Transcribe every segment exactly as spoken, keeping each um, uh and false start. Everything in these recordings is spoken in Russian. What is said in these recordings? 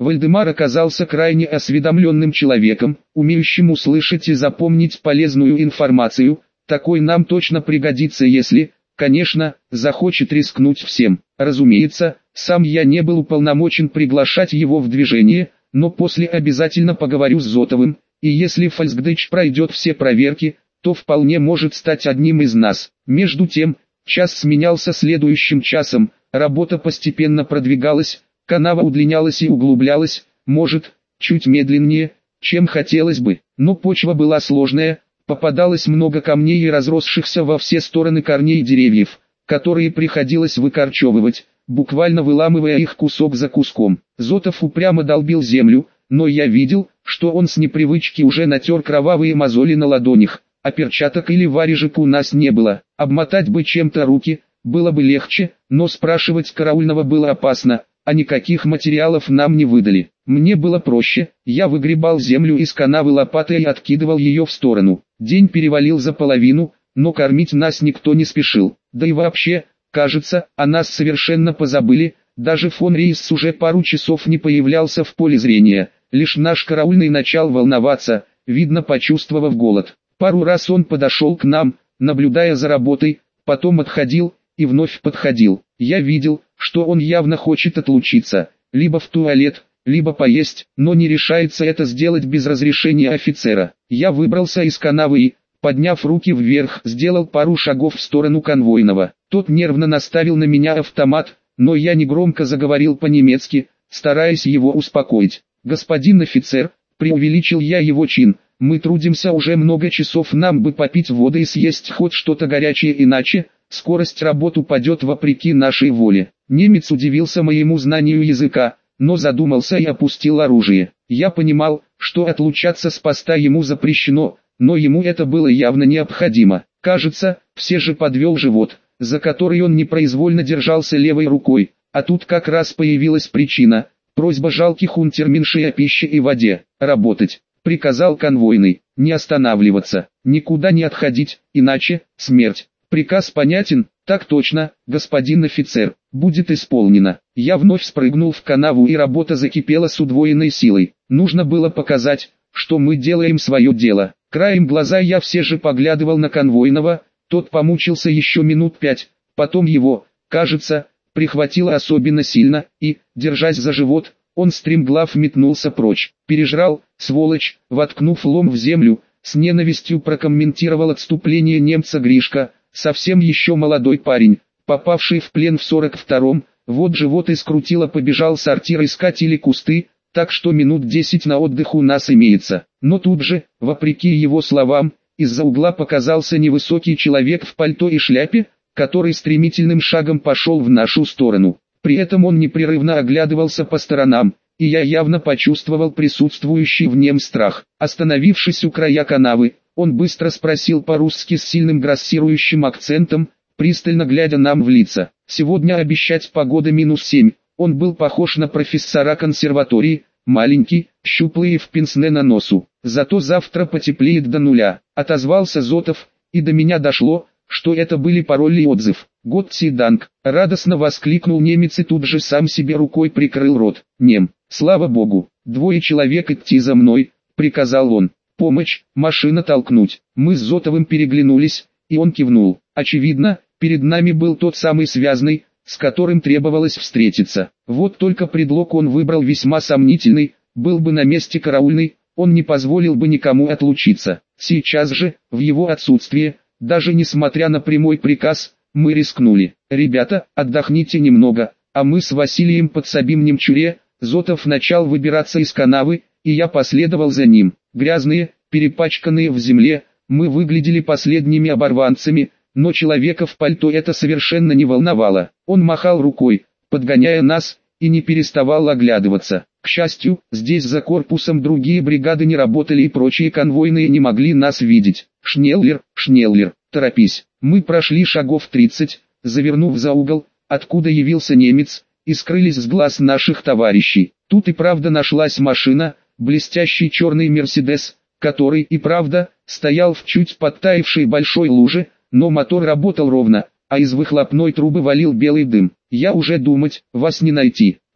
Вальдемар оказался крайне осведомленным человеком, умеющим услышать и запомнить полезную информацию. Такой нам точно пригодится, если, конечно, захочет рискнуть всем. Разумеется, сам я не был уполномочен приглашать его в движение, но после обязательно поговорю с Зотовым, и если Фольксдейдж пройдет все проверки, то вполне может стать одним из нас. Между тем, час сменялся следующим часом, работа постепенно продвигалась, канава удлинялась и углублялась, может, чуть медленнее, чем хотелось бы, но почва была сложная, попадалось много камней и разросшихся во все стороны корней деревьев, которые приходилось выкорчевывать, буквально выламывая их кусок за куском. Зотов упрямо долбил землю, но я видел, что он с непривычки уже натер кровавые мозоли на ладонях, а перчаток или варежек у нас не было. Обмотать бы чем-то руки, было бы легче, но спрашивать караульного было опасно, а никаких материалов нам не выдали. Мне было проще, я выгребал землю из канавы лопатой и откидывал ее в сторону. День перевалил за половину, но кормить нас никто не спешил. Да и вообще, кажется, о нас совершенно позабыли, даже фон Рейс уже пару часов не появлялся в поле зрения. Лишь наш караульный начал волноваться, видно почувствовав голод. Пару раз он подошел к нам, наблюдая за работой, потом отходил и вновь подходил. Я видел, что он явно хочет отлучиться, либо в туалет, либо поесть, но не решается это сделать без разрешения офицера. Я выбрался из канавы и, подняв руки вверх, сделал пару шагов в сторону конвойного. Тот нервно наставил на меня автомат, но я негромко заговорил по-немецки, стараясь его успокоить. «Господин офицер», преувеличил я его чин, «мы трудимся уже много часов, нам бы попить воды и съесть хоть что-то горячее, иначе скорость работ упадет вопреки нашей воле». Немец удивился моему знанию языка, но задумался и опустил оружие. Я понимал, что отлучаться с поста ему запрещено, но ему это было явно необходимо. Кажется, все же подвел живот, за который он непроизвольно держался левой рукой, а тут как раз появилась причина. Просьба жалких унтерменшей о пище и воде. «Работать», — приказал конвойный, — «не останавливаться, никуда не отходить, иначе смерть». «Приказ понятен?» «Так точно, господин офицер, будет исполнено». Я вновь спрыгнул в канаву, и работа закипела с удвоенной силой. Нужно было показать, что мы делаем свое дело. Краем глаза я все же поглядывал на конвойного, тот помучился еще минут пять, потом его, кажется, прихватило особенно сильно, и, держась за живот, он стремглав метнулся прочь. «Пережрал, сволочь», воткнув лом в землю, с ненавистью прокомментировал отступление немца Гришка, совсем еще молодой парень, попавший в плен в сорок втором, вот живот и скрутило, побежал сортир искать или кусты, так что минут десять на отдых у нас имеется. Но тут же, вопреки его словам, из-за угла показался невысокий человек в пальто и шляпе, который стремительным шагом пошел в нашу сторону. При этом он непрерывно оглядывался по сторонам, и я явно почувствовал присутствующий в нем страх. Остановившись у края канавы, он быстро спросил по-русски с сильным грассирующим акцентом, пристально глядя нам в лица. «Сегодня обещать погода минус семь». Он был похож на профессора консерватории, маленький, щуплый и в пенсне на носу. «Зато завтра потеплеет до нуля», — отозвался Зотов, и до меня дошло, что это были пароль и отзыв. «Гott sei Dank», — радостно воскликнул немец и тут же сам себе рукой прикрыл рот. «Нем, слава богу, двое человек идти за мной», — приказал он. «Помощь, машина толкнуть». Мы с Зотовым переглянулись, и он кивнул. Очевидно, перед нами был тот самый связный, с которым требовалось встретиться. Вот только предлог он выбрал весьма сомнительный, был бы на месте караульный, он не позволил бы никому отлучиться. Сейчас же, в его отсутствие, даже несмотря на прямой приказ, мы рискнули. «Ребята, отдохните немного», а мы с Василием подсобим немчуре. Зотов начал выбираться из канавы, и я последовал за ним. Грязные, перепачканные в земле, мы выглядели последними оборванцами, но человека в пальто это совершенно не волновало. Он махал рукой, подгоняя нас, и не переставал оглядываться. К счастью, здесь за корпусом другие бригады не работали и прочие конвойные не могли нас видеть. «Шнеллер, Шнеллер, торопись». Мы прошли шагов тридцать, завернув за угол, откуда явился немец, и скрылись с глаз наших товарищей. Тут и правда нашлась машина, блестящий черный «Мерседес», который и правда стоял в чуть подтаявшей большой луже, но мотор работал ровно, а из выхлопной трубы валил белый дым. «Я уже думать, вас не найти»,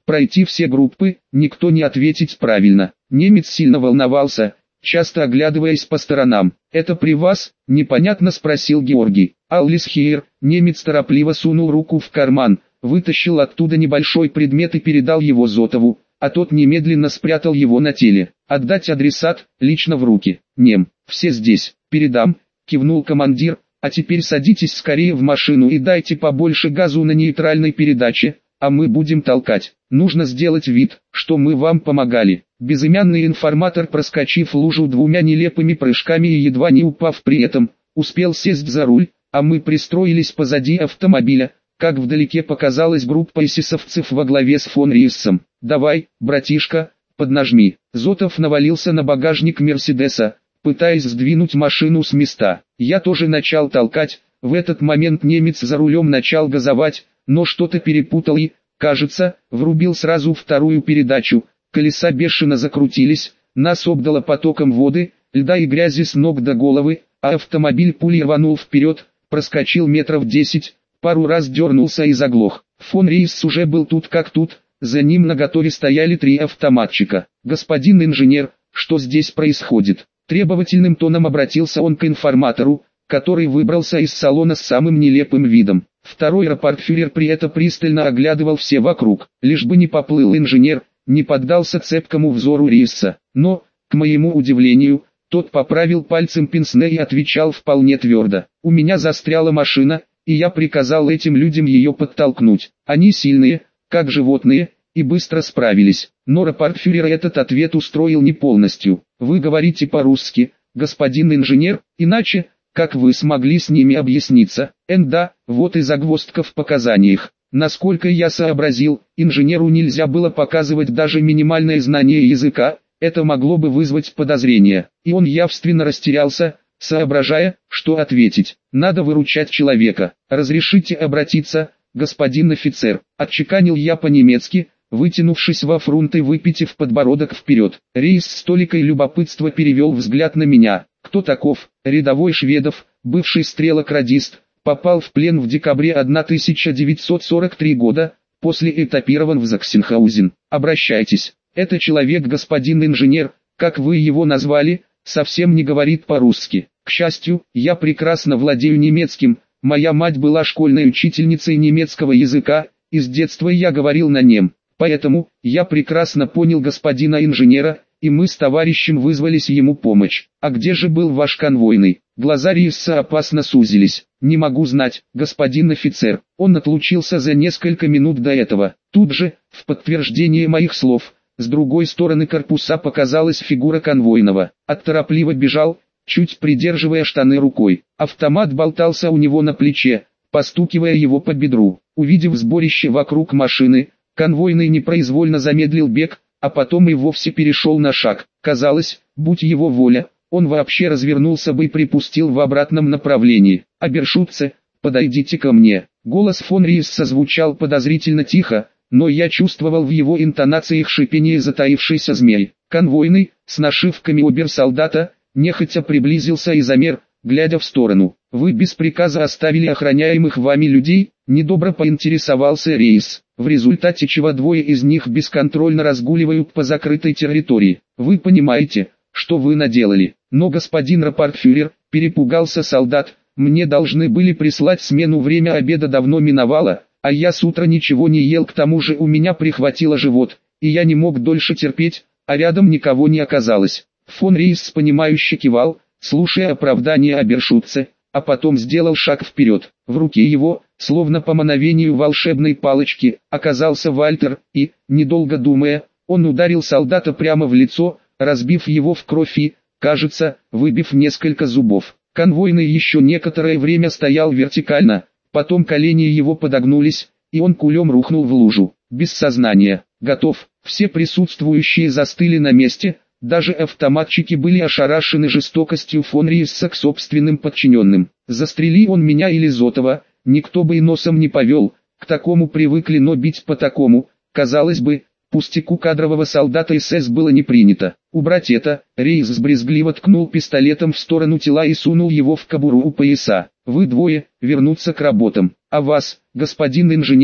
Пройти все группы, никто не ответить правильно. Немец сильно волновался, часто оглядываясь по сторонам. «Это при вас?» – непонятно спросил Георгий. «Аллис Хейер». Немец торопливо сунул руку в карман, вытащил оттуда небольшой предмет и передал его Зотову, а тот немедленно спрятал его на теле. «Отдать адресат, лично в руки». «Нем, все здесь, передам», – кивнул командир. «А теперь садитесь скорее в машину и дайте побольше газу на нейтральной передаче, а мы будем толкать. Нужно сделать вид, что мы вам помогали». Безымянный информатор, проскочив лужу двумя нелепыми прыжками и едва не упав при этом, успел сесть за руль, а мы пристроились позади автомобиля, как вдалеке показалась группа эсэсовцев во главе с фон Риссом. «Давай, братишка, поднажми». Зотов навалился на багажник Мерседеса, пытаясь сдвинуть машину с места. Я тоже начал толкать. В этот момент немец за рулем начал газовать, но что-то перепутал и, кажется, врубил сразу вторую передачу. Колеса бешено закрутились, нас обдало потоком воды, льда и грязи с ног до головы, а автомобиль пулей рванул вперед, проскочил метров десять, пару раз дернулся и заглох. Фон Рейс уже был тут как тут, за ним наготове стояли три автоматчика. «Господин инженер, что здесь происходит?» Требовательным тоном обратился он к информатору, который выбрался из салона с самым нелепым видом. Второй рапортфюрер при этом пристально оглядывал все вокруг, лишь бы не поплыл инженер, не поддался цепкому взору Рисса. Но, к моему удивлению, тот поправил пальцем пенсне и отвечал вполне твердо. «У меня застряла машина, и я приказал этим людям ее подтолкнуть. Они сильные, как животные, и быстро справились». Но рапортфюрера этот ответ устроил не полностью. «Вы говорите по-русски, господин инженер, иначе, как вы смогли с ними объясниться?» «Эн да, вот и загвоздка в показаниях». Насколько я сообразил, инженеру нельзя было показывать даже минимальное знание языка, это могло бы вызвать подозрения, и он явственно растерялся, соображая, что ответить. «Надо выручать человека. Разрешите обратиться, господин офицер?» Отчеканил я по-немецки, вытянувшись во фрунт и выпитив подбородок вперед. Рейс с толикой любопытства перевел взгляд на меня. «Кто таков?» «Рядовой Шведов, бывший стрелок-радист. Попал в плен в декабре тысяча девятьсот сорок третьего года, после этапирован в Заксенхаузен. Обращайтесь. Это человек, господин инженер, как вы его назвали, совсем не говорит по-русски. К счастью, я прекрасно владею немецким, моя мать была школьной учительницей немецкого языка, и с детства я говорил на нем. Поэтому, я прекрасно понял господина инженера, и мы с товарищем вызвались ему помощь. А где же был ваш конвойный?» Глаза Рисса опасно сузились. «Не могу знать, господин офицер». Он отлучился за несколько минут до этого. Тут же, в подтверждение моих слов, с другой стороны корпуса показалась фигура конвойного. Отторопливо бежал, чуть придерживая штаны рукой. Автомат болтался у него на плече, постукивая его по бедру. Увидев сборище вокруг машины, конвойный непроизвольно замедлил бег, а потом и вовсе перешел на шаг. Казалось, будь его воля, он вообще развернулся бы и припустил в обратном направлении. «Обершутце, подойдите ко мне». Голос фон Рисса звучал подозрительно тихо, но я чувствовал в его интонациях шипение затаившейся змеи. Конвойный, с нашивками оберсолдата, нехотя приблизился и замер, глядя в сторону. «Вы без приказа оставили охраняемых вами людей?» Недобро поинтересовался Рейс, в результате чего двое из них бесконтрольно разгуливают по закрытой территории. «Вы понимаете, что вы наделали?» «Но господин рапортфюрер», перепугался солдат, «мне должны были прислать смену, время обеда давно миновало, а я с утра ничего не ел, к тому же у меня прихватило живот, и я не мог дольше терпеть, а рядом никого не оказалось». Фон Рейс понимающе кивал, слушая оправдание обершутце, а потом сделал шаг вперед. В руке его, словно по мановению волшебной палочки, оказался Вальтер, и, недолго думая, он ударил солдата прямо в лицо, разбив его в кровь и, кажется, выбив несколько зубов. Конвойный еще некоторое время стоял вертикально, потом колени его подогнулись, и он кулем рухнул в лужу, без сознания. «Готов». Все присутствующие застыли на месте, даже автоматчики были ошарашены жестокостью фон Рисса к собственным подчиненным. Застрели он меня или Зотова, никто бы и носом не повел, к такому привыкли, но бить по такому, казалось бы, пустяку кадрового солдата СС было не принято. «Убрать это», Рейс брезгливо ткнул пистолетом в сторону тела и сунул его в кобуру у пояса. «Вы двое, вернуться к работам. А вас, господин инженер»,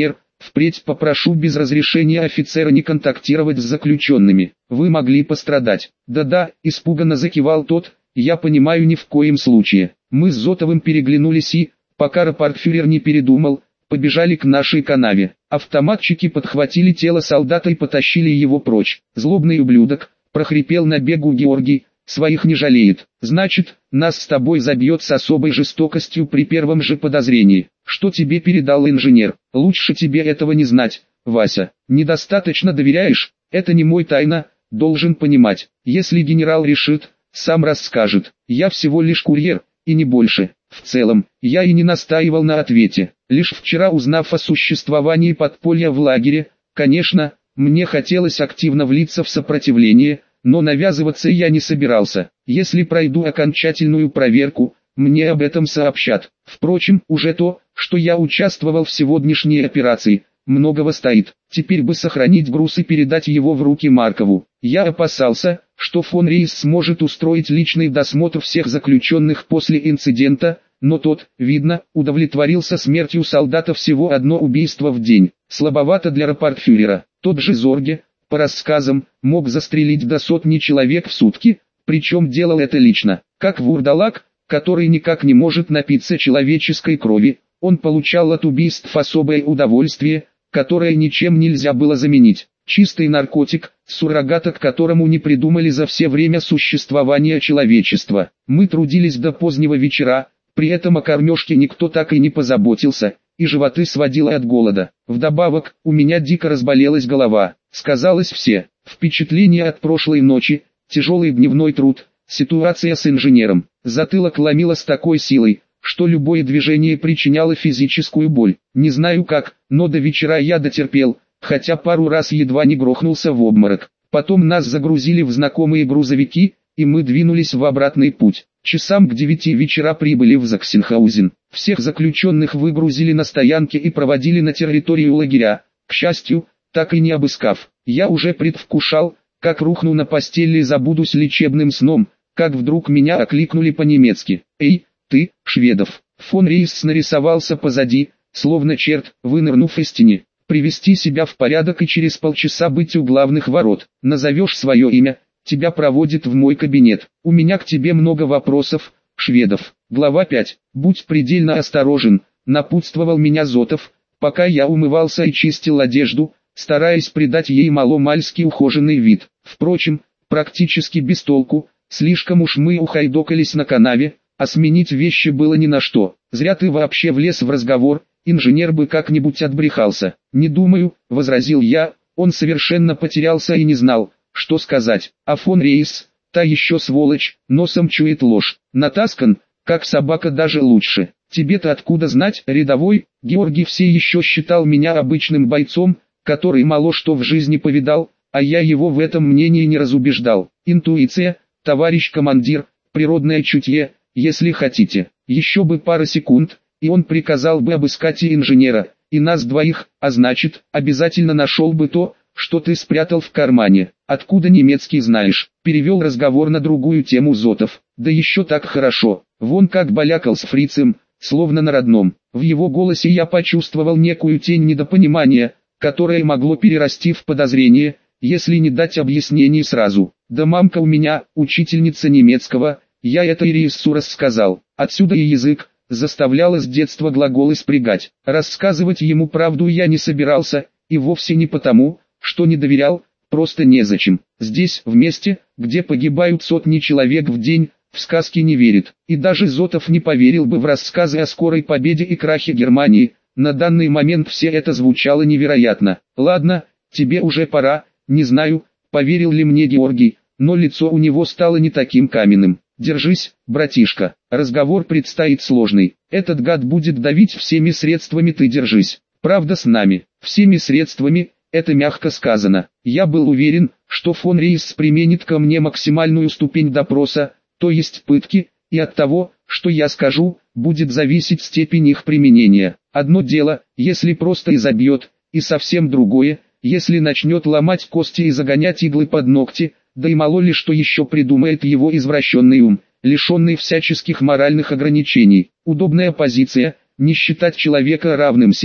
Впредь попрошу без разрешения офицера не контактировать с заключенными. Вы могли пострадать. Да-да, испуганно закивал тот, я понимаю, ни в коем случае. Мы с Зотовым переглянулись и, пока рапортфюрер не передумал, побежали к нашей канаве. Автоматчики подхватили тело солдата и потащили его прочь. Злобный ублюдок, прохрипел на бегу Георгий, своих не жалеет. Значит, нас с тобой забьет с особой жестокостью при первом же подозрении. Что тебе передал инженер? Лучше тебе этого не знать, Вася. Недостаточно доверяешь? Это не мой тайна, должен понимать. Если генерал решит, сам расскажет. Я всего лишь курьер, и не больше. В целом, я и не настаивал на ответе. Лишь вчера, узнав о существовании подполья в лагере, конечно, мне хотелось активно влиться в сопротивление, но навязываться я не собирался. Если пройду окончательную проверку, мне об этом сообщат. Впрочем, уже то, что я участвовал в сегодняшней операции, многого стоит. Теперь бы сохранить груз и передать его в руки Маркову. Я опасался, что фон Рейс сможет устроить личный досмотр всех заключенных после инцидента, но тот, видно, удовлетворился смертью солдата. Всего одно убийство в день. Слабовато для рапортфюрера. Тот же Зорге, по рассказам, мог застрелить до сотни человек в сутки, причем делал это лично. Как вурдалак, который никак не может напиться человеческой крови, он получал от убийств особое удовольствие, которое ничем нельзя было заменить. Чистый наркотик, суррогата к которому не придумали за все время существования человечества. Мы трудились до позднего вечера, при этом о кормежке никто так и не позаботился, и животы сводило от голода. Вдобавок, у меня дико разболелась голова. Сказалось все. Впечатления от прошлой ночи, тяжелый дневной труд, ситуация с инженером. Затылок ломило с такой силой, что любое движение причиняло физическую боль. Не знаю как, но до вечера я дотерпел, хотя пару раз едва не грохнулся в обморок. Потом нас загрузили в знакомые грузовики, и мы двинулись в обратный путь. Часам к девяти вечера прибыли в Заксенхаузен. Всех заключенных выгрузили на стоянке и проводили на территорию лагеря, к счастью, так и не обыскав. Я уже предвкушал, как рухну на постели и забудусь лечебным сном, как вдруг меня окликнули по-немецки. «Эй, ты, Шведов!» Фон Рейс нарисовался позади, словно черт, вынырнув из тени. «Привести себя в порядок и через полчаса быть у главных ворот. Назовешь свое имя, тебя проводят в мой кабинет. У меня к тебе много вопросов, Шведов». Глава пять. «Будь предельно осторожен», напутствовал меня Зотов, пока я умывался и чистил одежду, стараясь придать ей маломальски ухоженный вид. Впрочем, практически без толку, слишком уж мы ухайдокались на канаве, а сменить вещи было ни на что. «Зря ты вообще влез в разговор, инженер бы как-нибудь отбрехался». «Не думаю», — возразил я, он совершенно потерялся и не знал, что сказать. А фон Рейс, та еще сволочь, носом чует ложь. Натаскан, как собака, даже лучше. Тебе-то откуда знать, рядовой? Георгий все еще считал меня обычным бойцом, который мало что в жизни повидал, а я его в этом мнении не разубеждал. Интуиция, товарищ командир, природное чутье, если хотите. Еще бы пара секунд, и он приказал бы обыскать и инженера, и нас двоих, а значит, обязательно нашел бы то, что ты спрятал в кармане. Откуда немецкий знаешь? Перевел разговор на другую тему Зотов. Да еще так хорошо. Вон как балякал с фрицем, словно на родном. В его голосе я почувствовал некую тень недопонимания, которое могло перерасти в подозрение, если не дать объяснений сразу. Да мамка у меня, учительница немецкого, я это Ириссу рассказал. Отсюда и язык, заставляла с детства глаголы спрягать. Рассказывать ему правду я не собирался, и вовсе не потому, что не доверял, просто незачем. Здесь, в месте, где погибают сотни человек в день, в сказки не верит. И даже Зотов не поверил бы в рассказы о скорой победе и крахе Германии. На данный момент все это звучало невероятно. Ладно, тебе уже пора, не знаю, поверил ли мне Георгий, но лицо у него стало не таким каменным. Держись, братишка, разговор предстоит сложный. Этот гад будет давить всеми средствами, ты держись. Правда, с нами, всеми средствами, это мягко сказано. Я был уверен, что фон Рейс применит ко мне максимальную ступень допроса, то есть пытки, и от того, что я скажу, будет зависеть степень их применения. Одно дело, если просто изобьет, и совсем другое, если начнет ломать кости и загонять иглы под ногти, да и мало ли что еще придумает его извращенный ум, лишенный всяческих моральных ограничений. Удобная позиция, не считать человека равным себе,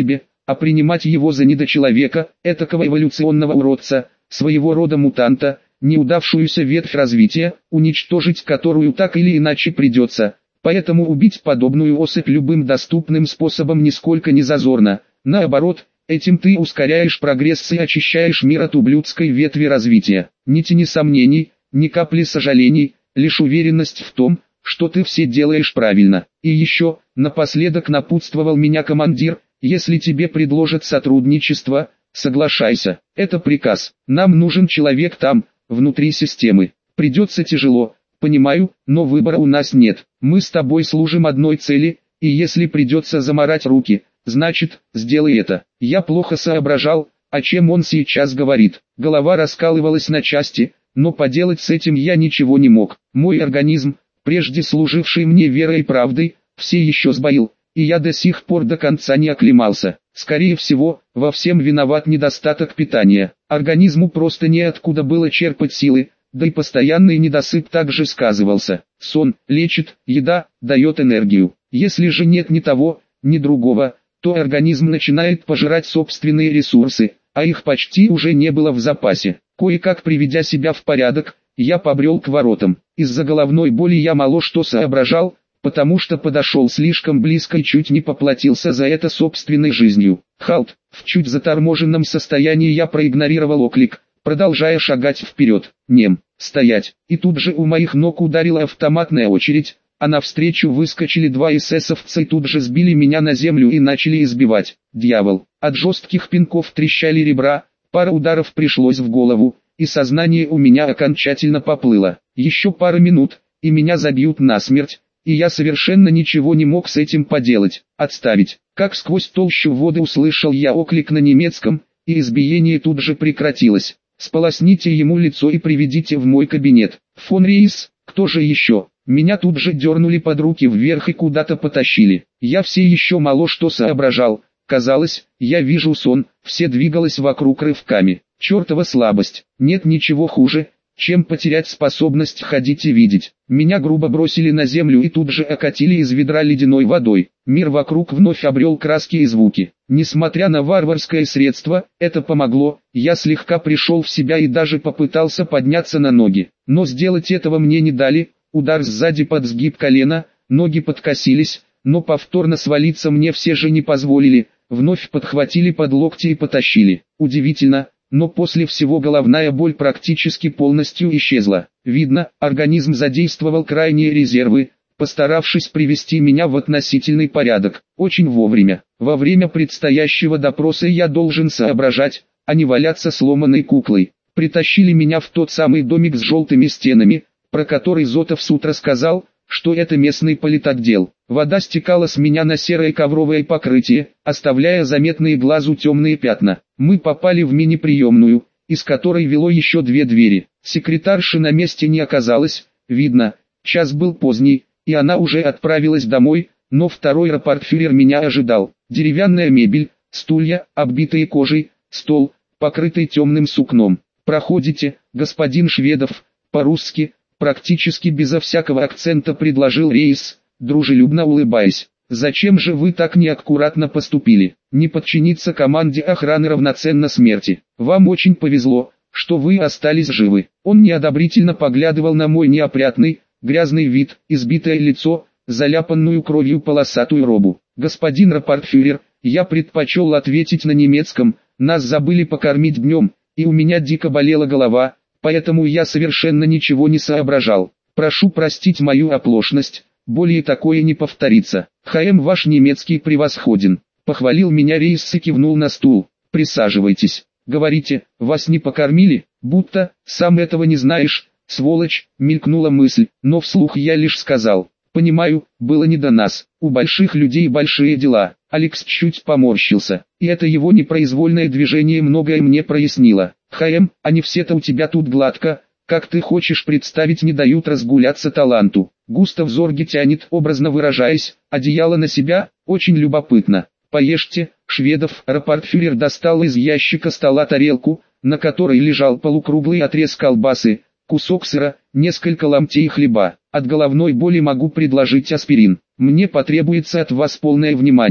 а принимать его за недочеловека, этакого эволюционного уродца, своего рода мутанта, неудавшуюся ветвь развития, уничтожить которую так или иначе придется. Поэтому убить подобную особь любым доступным способом нисколько не зазорно. Наоборот, этим ты ускоряешь прогресс и очищаешь мир от ублюдской ветви развития. Ни тени сомнений, ни капли сожалений, лишь уверенность в том, что ты все делаешь правильно. И еще, напоследок напутствовал меня командир, если тебе предложат сотрудничество, соглашайся. Это приказ. Нам нужен человек там, внутри системы. Придется тяжело, понимаю, но выбора у нас нет. Мы с тобой служим одной цели, и если придется замарать руки, значит, сделай это. Я плохо соображал, о чем он сейчас говорит. Голова раскалывалась на части, но поделать с этим я ничего не мог. Мой организм, прежде служивший мне верой и правдой, все еще сбоил, и я до сих пор до конца не оклемался. Скорее всего, во всем виноват недостаток питания. Организму просто неоткуда было черпать силы, да и постоянный недосып также сказывался. Сон лечит, еда дает энергию. Если же нет ни того, ни другого, то организм начинает пожирать собственные ресурсы, а их почти уже не было в запасе. Кое-как приведя себя в порядок, я побрел к воротам. Из-за головной боли я мало что соображал, потому что подошел слишком близко и чуть не поплатился за это собственной жизнью. Халт, в чуть заторможенном состоянии я проигнорировал оклик, продолжая шагать вперед. Нем, стоять. И тут же у моих ног ударила автоматная очередь, а навстречу выскочили два эсэсовца и тут же сбили меня на землю и начали избивать. Дьявол, от жестких пинков трещали ребра, пара ударов пришлось в голову, и сознание у меня окончательно поплыло. Еще пара минут, и меня забьют насмерть, и я совершенно ничего не мог с этим поделать. Отставить. Как сквозь толщу воды услышал я оклик на немецком, и избиение тут же прекратилось. Сполосните ему лицо и приведите в мой кабинет. Фон Рейс, кто же еще? Меня тут же дернули под руки вверх и куда-то потащили. Я все еще мало что соображал. Казалось, я вижу сон, все двигалось вокруг рывками. Чертова слабость. Нет ничего хуже, чем потерять способность ходить и видеть. Меня грубо бросили на землю и тут же окатили из ведра ледяной водой. Мир вокруг вновь обрел краски и звуки. Несмотря на варварское средство, это помогло, я слегка пришел в себя и даже попытался подняться на ноги. Но сделать этого мне не дали, удар сзади под сгиб колена, ноги подкосились, но повторно свалиться мне все же не позволили, вновь подхватили под локти и потащили. Удивительно, но после всего головная боль практически полностью исчезла. Видно, организм задействовал крайние резервы, постаравшись привести меня в относительный порядок. Очень вовремя. Во время предстоящего допроса я должен соображать, а не валяться сломанной куклой. Притащили меня в тот самый домик с желтыми стенами, про который Зотов с утра сказал, что это местный политотдел. Вода стекала с меня на серое ковровое покрытие, оставляя заметные глазу темные пятна. Мы попали в мини-приемную, из которой вело еще две двери. Секретарши на месте не оказалось, видно, час был поздний, и она уже отправилась домой, но второй рапортфюрер меня ожидал. Деревянная мебель, стулья, оббитые кожей, стол, покрытый темным сукном. «Проходите, господин Шведов», по-русски, практически безо всякого акцента предложил Рейс, дружелюбно улыбаясь. «Зачем же вы так неаккуратно поступили? Не подчиниться команде охраны равноценно смерти. Вам очень повезло, что вы остались живы». Он неодобрительно поглядывал на мой неопрятный, грязный вид, избитое лицо, заляпанную кровью полосатую робу. «Господин рапортфюрер, я предпочел ответить на немецком, нас забыли покормить днем, и у меня дико болела голова, поэтому я совершенно ничего не соображал. Прошу простить мою оплошность, более такое не повторится. ХМ ваш немецкий превосходен», похвалил меня Рейс и кивнул на стул. «Присаживайтесь. Говорите, вас не покормили, будто, сам этого не знаешь, сволочь», мелькнула мысль, но вслух я лишь сказал: «Понимаю, было не до нас, у больших людей большие дела». Алекс чуть поморщился, и это его непроизвольное движение многое мне прояснило. «ХМ, а не все-то у тебя тут гладко, как ты хочешь представить, не дают разгуляться таланту». Густав Зорге тянет, образно выражаясь, одеяло на себя, очень любопытно. «Поешьте, Шведов». Рапортфюрер достал из ящика стола тарелку, на которой лежал полукруглый отрез колбасы, кусок сыра, несколько ломтей хлеба. «От головной боли могу предложить аспирин. Мне потребуется от вас полное внимание.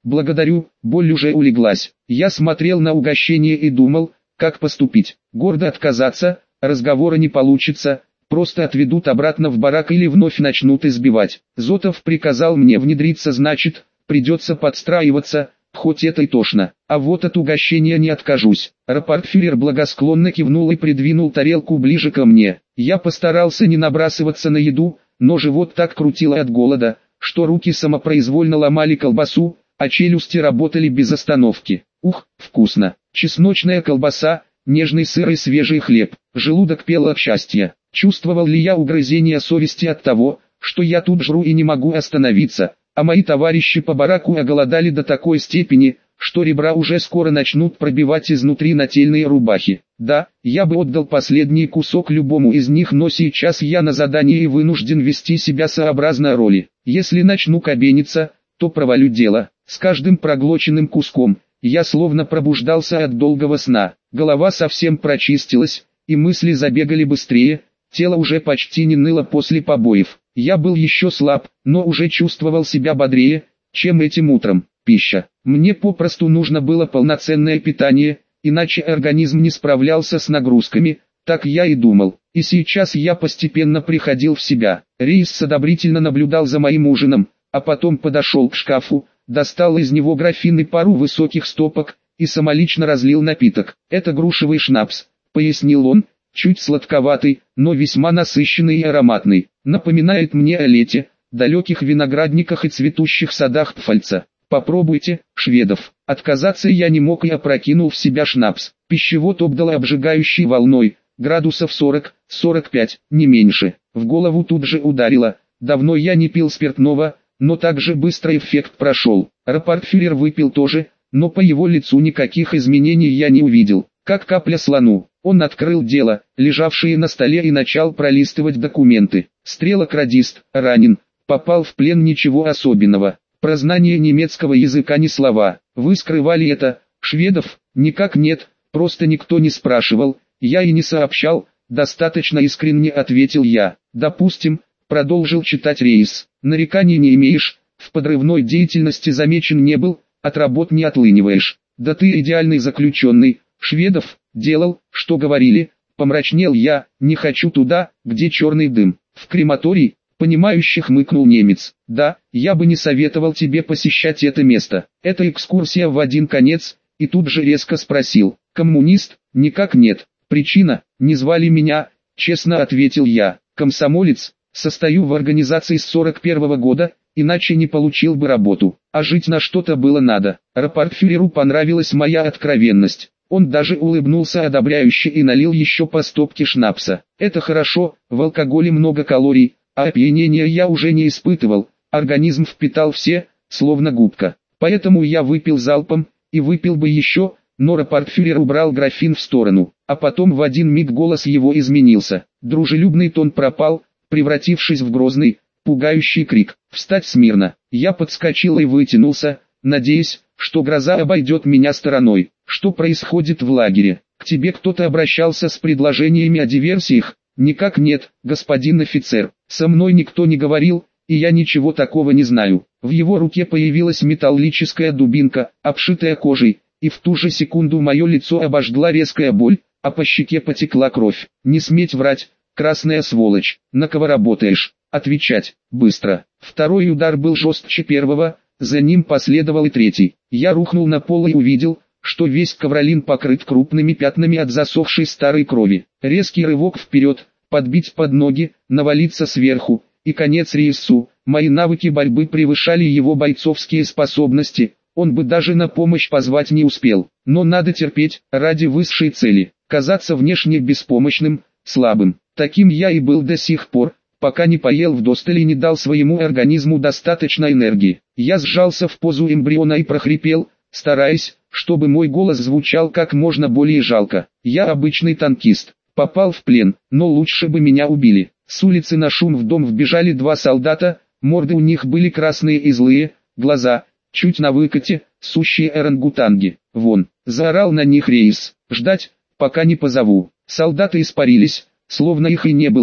Благодарю, боль уже улеглась. Я смотрел на угощение и думал, как поступить. Гордо отказаться, разговора не получится, просто отведут обратно в барак или вновь начнут избивать. Зотов приказал мне внедриться, значит, придется подстраиваться, хоть это и тошно. А вот от угощения не откажусь. Рапортфюрер благосклонно кивнул и придвинул тарелку ближе ко мне. Я постарался не набрасываться на еду, но живот так крутило от голода, что руки самопроизвольно ломали колбасу, а челюсти работали без остановки. Ух, вкусно! Чесночная колбаса, нежный сыр и свежий хлеб. Желудок пел от счастья. Чувствовал ли я угрызение совести от того, что я тут жру и не могу остановиться, а мои товарищи по бараку оголодали до такой степени, что ребра уже скоро начнут пробивать изнутри нательные рубахи. Да, я бы отдал последний кусок любому из них, но сейчас я на задании и вынужден вести себя сообразно роли. Если начну кабениться, то провалю дело. С каждым проглоченным куском я словно пробуждался от долгого сна. Голова совсем прочистилась, и мысли забегали быстрее, тело уже почти не ныло после побоев. Я был еще слаб, но уже чувствовал себя бодрее, чем этим утром. Пища. Мне попросту нужно было полноценное питание, иначе организм не справлялся с нагрузками, так я и думал. И сейчас я постепенно приходил в себя. Рейс одобрительно наблюдал за моим ужином, а потом подошел к шкафу, достал из него графин и пару высоких стопок, и самолично разлил напиток. «Это грушевый шнапс», — пояснил он, чуть сладковатый, но весьма насыщенный и ароматный. Напоминает мне о лете, далеких виноградниках и цветущих садах Пфальца. Попробуйте, шведов. Отказаться я не мог и опрокинул в себя шнапс. Пищевод обдало обжигающей волной, градусов сорок — сорок пять, не меньше. В голову тут же ударило. Давно я не пил спиртного, но так же быстро эффект прошел. Рапортфюрер выпил тоже, но по его лицу никаких изменений я не увидел. Как капля слону, он открыл дело, лежавшее на столе, и начал пролистывать документы. Стрелок-радист, ранен, попал в плен, ничего особенного. Про знание немецкого языка ни слова. Вы скрывали это, шведов? Никак нет, просто никто не спрашивал, я и не сообщал, достаточно искренне ответил я. Допустим, продолжил читать Рейс. Нареканий не имеешь, в подрывной деятельности замечен не был, от работ не отлыниваешь. Да ты идеальный заключенный, шведов, делал, что говорили, помрачнел я, не хочу туда, где черный дым. В крематорий, понимающе хмыкнул немец. Да, я бы не советовал тебе посещать это место. Это экскурсия в один конец, и тут же резко спросил. Коммунист? Никак нет. Причина? Не звали меня, честно ответил я. Комсомолец, состою в организации с сорок первого года, иначе не получил бы работу. А жить на что-то было надо. Рапортфюреру понравилась моя откровенность. Он даже улыбнулся одобряюще и налил еще по стопке шнапса. Это хорошо, в алкоголе много калорий, а опьянения я уже не испытывал, организм впитал все, словно губка. Поэтому я выпил залпом, и выпил бы еще, но рапортфюрер убрал графин в сторону, а потом в один миг голос его изменился. Дружелюбный тон пропал, превратившись в грозный, пугающий крик. «Встать смирно!» Я подскочил и вытянулся, надеясь, что гроза обойдет меня стороной. «Что происходит в лагере? К тебе кто-то обращался с предложениями о диверсиях?» «Никак нет, господин офицер. Со мной никто не говорил, и я ничего такого не знаю». В его руке появилась металлическая дубинка, обшитая кожей, и в ту же секунду мое лицо обожгла резкая боль, а по щеке потекла кровь. «Не сметь врать, красная сволочь, на кого работаешь? Отвечать, быстро!» Второй удар был жестче первого, за ним последовал и третий. Я рухнул на пол и увидел, что весь ковролин покрыт крупными пятнами от засохшей старой крови. Резкий рывок вперед, подбить под ноги, навалиться сверху, и конец Рейсу. Мои навыки борьбы превышали его бойцовские способности, он бы даже на помощь позвать не успел. Но надо терпеть, ради высшей цели. Казаться внешне беспомощным, слабым. Таким я и был до сих пор, пока не поел вдосталь и не дал своему организму достаточно энергии. Я сжался в позу эмбриона и прохрипел, стараясь, чтобы мой голос звучал как можно более жалко. Я обычный танкист, попал в плен, но лучше бы меня убили. С улицы на шум в дом вбежали два солдата, морды у них были красные и злые, глаза, чуть на выкате, сущие орангутанги. «Вон!» — заорал на них Рейс. «Ждать, пока не позову». Солдаты испарились, словно их и не было,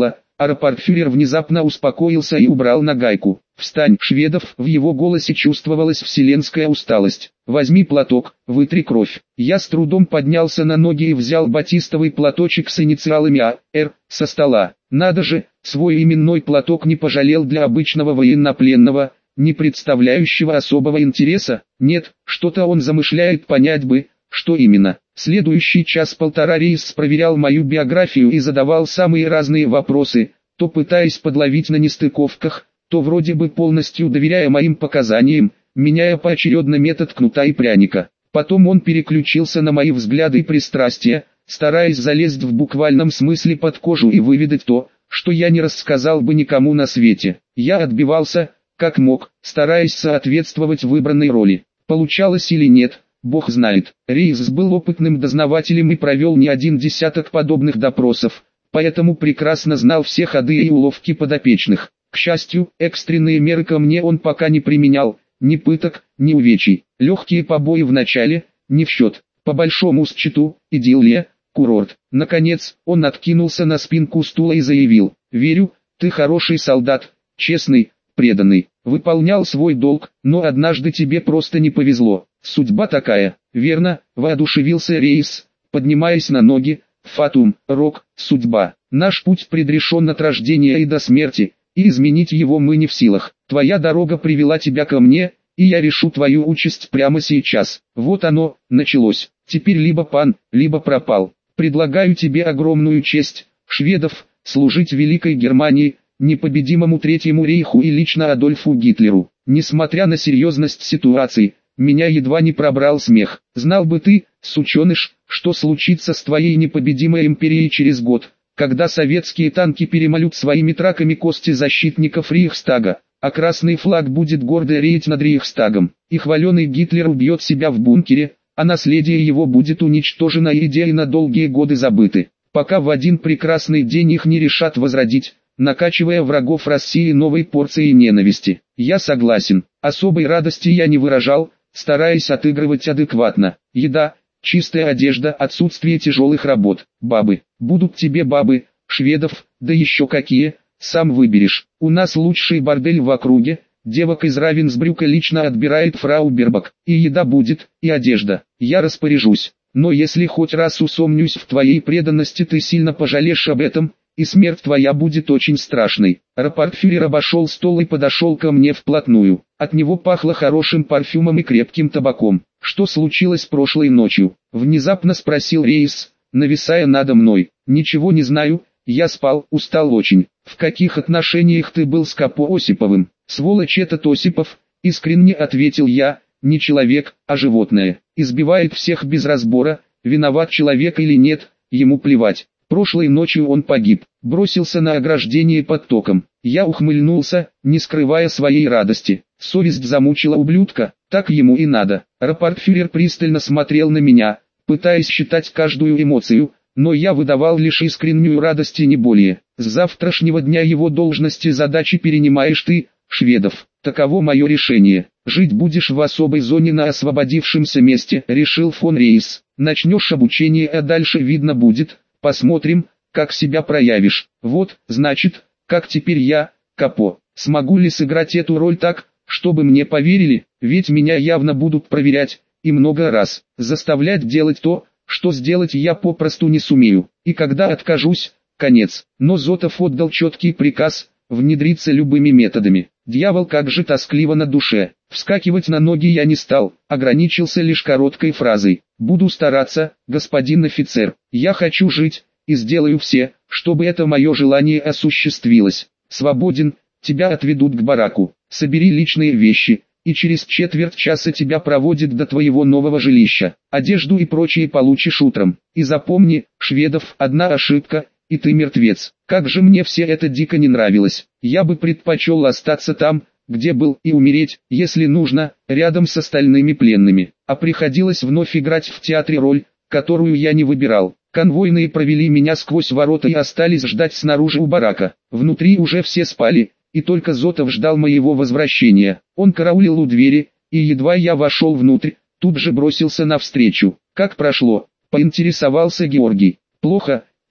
А рапортфюрер внезапно успокоился и убрал нагайку. «Встань, Шведов!» В его голосе чувствовалась вселенская усталость. «Возьми платок, вытри кровь». Я с трудом поднялся на ноги и взял батистовый платочек с инициалами А, Р, со стола. Надо же, свой именной платок не пожалел для обычного военнопленного, не представляющего особого интереса. Нет, что-то он замышляет, понять бы, что именно. Следующий час-полтора Рейс проверял мою биографию и задавал самые разные вопросы, то пытаясь подловить на нестыковках, то вроде бы полностью доверяя моим показаниям, меняя поочередно метод кнута и пряника. Потом он переключился на мои взгляды и пристрастия, стараясь залезть в буквальном смысле под кожу и выведать то, что я не рассказал бы никому на свете. Я отбивался, как мог, стараясь соответствовать выбранной роли. Получалось или нет, Бог знает. Рейс был опытным дознавателем и провел не один десяток подобных допросов, поэтому прекрасно знал все ходы и уловки подопечных. К счастью, экстренные меры ко мне он пока не применял, ни пыток, ни увечий. Легкие побои в начале, не в счет. По большому счету, идиллия, курорт. Наконец, он откинулся на спинку стула и заявил: «Верю, ты хороший солдат, честный, преданный, выполнял свой долг, но однажды тебе просто не повезло. Судьба такая». «Верно», — воодушевился Рейс, поднимаясь на ноги. «Фатум, рок, судьба. Наш путь предрешен от рождения и до смерти, и изменить его мы не в силах. Твоя дорога привела тебя ко мне, и я решу твою участь прямо сейчас. Вот оно, началось. Теперь либо пан, либо пропал. Предлагаю тебе огромную честь, Шведов, служить Великой Германии, непобедимому Третьему рейху и лично Адольфу Гитлеру». Несмотря на серьезность ситуации, меня едва не пробрал смех. Знал бы ты, сученыш, что случится с твоей непобедимой империей через год, когда советские танки перемолют своими траками кости защитников Рейхстага, а красный флаг будет гордо реять над Рейхстагом, и хваленый Гитлер убьет себя в бункере, а наследие его будет уничтожено и идеи на долгие годы забыты, пока в один прекрасный день их не решат возродить, накачивая врагов России новой порцией ненависти. Я согласен, особой радости я не выражал, стараясь отыгрывать адекватно. Еда, чистая одежда, отсутствие тяжелых работ, бабы. Будут тебе бабы, Шведов, да еще какие, сам выберешь. У нас лучший бордель в округе, девок из Равенсбрюка лично отбирает фрау Бербак. И еда будет, и одежда. Я распоряжусь. Но если хоть раз усомнюсь в твоей преданности, ты сильно пожалеешь об этом, и смерть твоя будет очень страшной. Рапортфюрер обошел стол и подошел ко мне вплотную. От него пахло хорошим парфюмом и крепким табаком. «Что случилось прошлой ночью?» — внезапно спросил Рейс, нависая надо мной. «Ничего не знаю, я спал, устал очень». «В каких отношениях ты был с Капо Осиповым?» «Сволочь этот Осипов», — искренне ответил я, — «не человек, а животное. Избивает всех без разбора, виноват человек или нет, ему плевать. Прошлой ночью он погиб, бросился на ограждение под током». Я ухмыльнулся, не скрывая своей радости. Совесть замучила ублюдка, так ему и надо. Рапортфюрер пристально смотрел на меня, пытаясь считать каждую эмоцию, но я выдавал лишь искреннюю радость и не более. «С завтрашнего дня его должности и задачи перенимаешь ты, Шведов. Таково мое решение. Жить будешь в особой зоне на освободившемся месте», — решил фон Рейс. «Начнешь обучение, а дальше видно будет. Посмотрим, как себя проявишь. Вот, значит, как теперь я, Капо, смогу ли сыграть эту роль так, чтобы мне поверили, ведь меня явно будут проверять, и много раз, заставлять делать то, что сделать я попросту не сумею, и когда откажусь, конец». Но Зотов отдал четкий приказ, внедриться любыми методами. Дьявол, как же тоскливо на душе. Вскакивать на ноги я не стал, ограничился лишь короткой фразой: «Буду стараться, господин офицер, я хочу жить, и сделаю все, чтобы это мое желание осуществилось. Свободен, тебя отведут к бараку, собери личные вещи, и через четверть часа тебя проводят до твоего нового жилища. Одежду и прочее получишь утром. И запомни, Шведов, одна ошибка, и ты мертвец». Как же мне все это дико не нравилось. Я бы предпочел остаться там, где был, и умереть, если нужно, рядом с остальными пленными. А приходилось вновь играть в театре роль, которую я не выбирал. Конвойные провели меня сквозь ворота и остались ждать снаружи у барака. Внутри уже все спали, и только Зотов ждал моего возвращения. Он караулил у двери, и едва я вошел внутрь, тут же бросился навстречу. «Как прошло?» — поинтересовался Георгий. «Плохо», —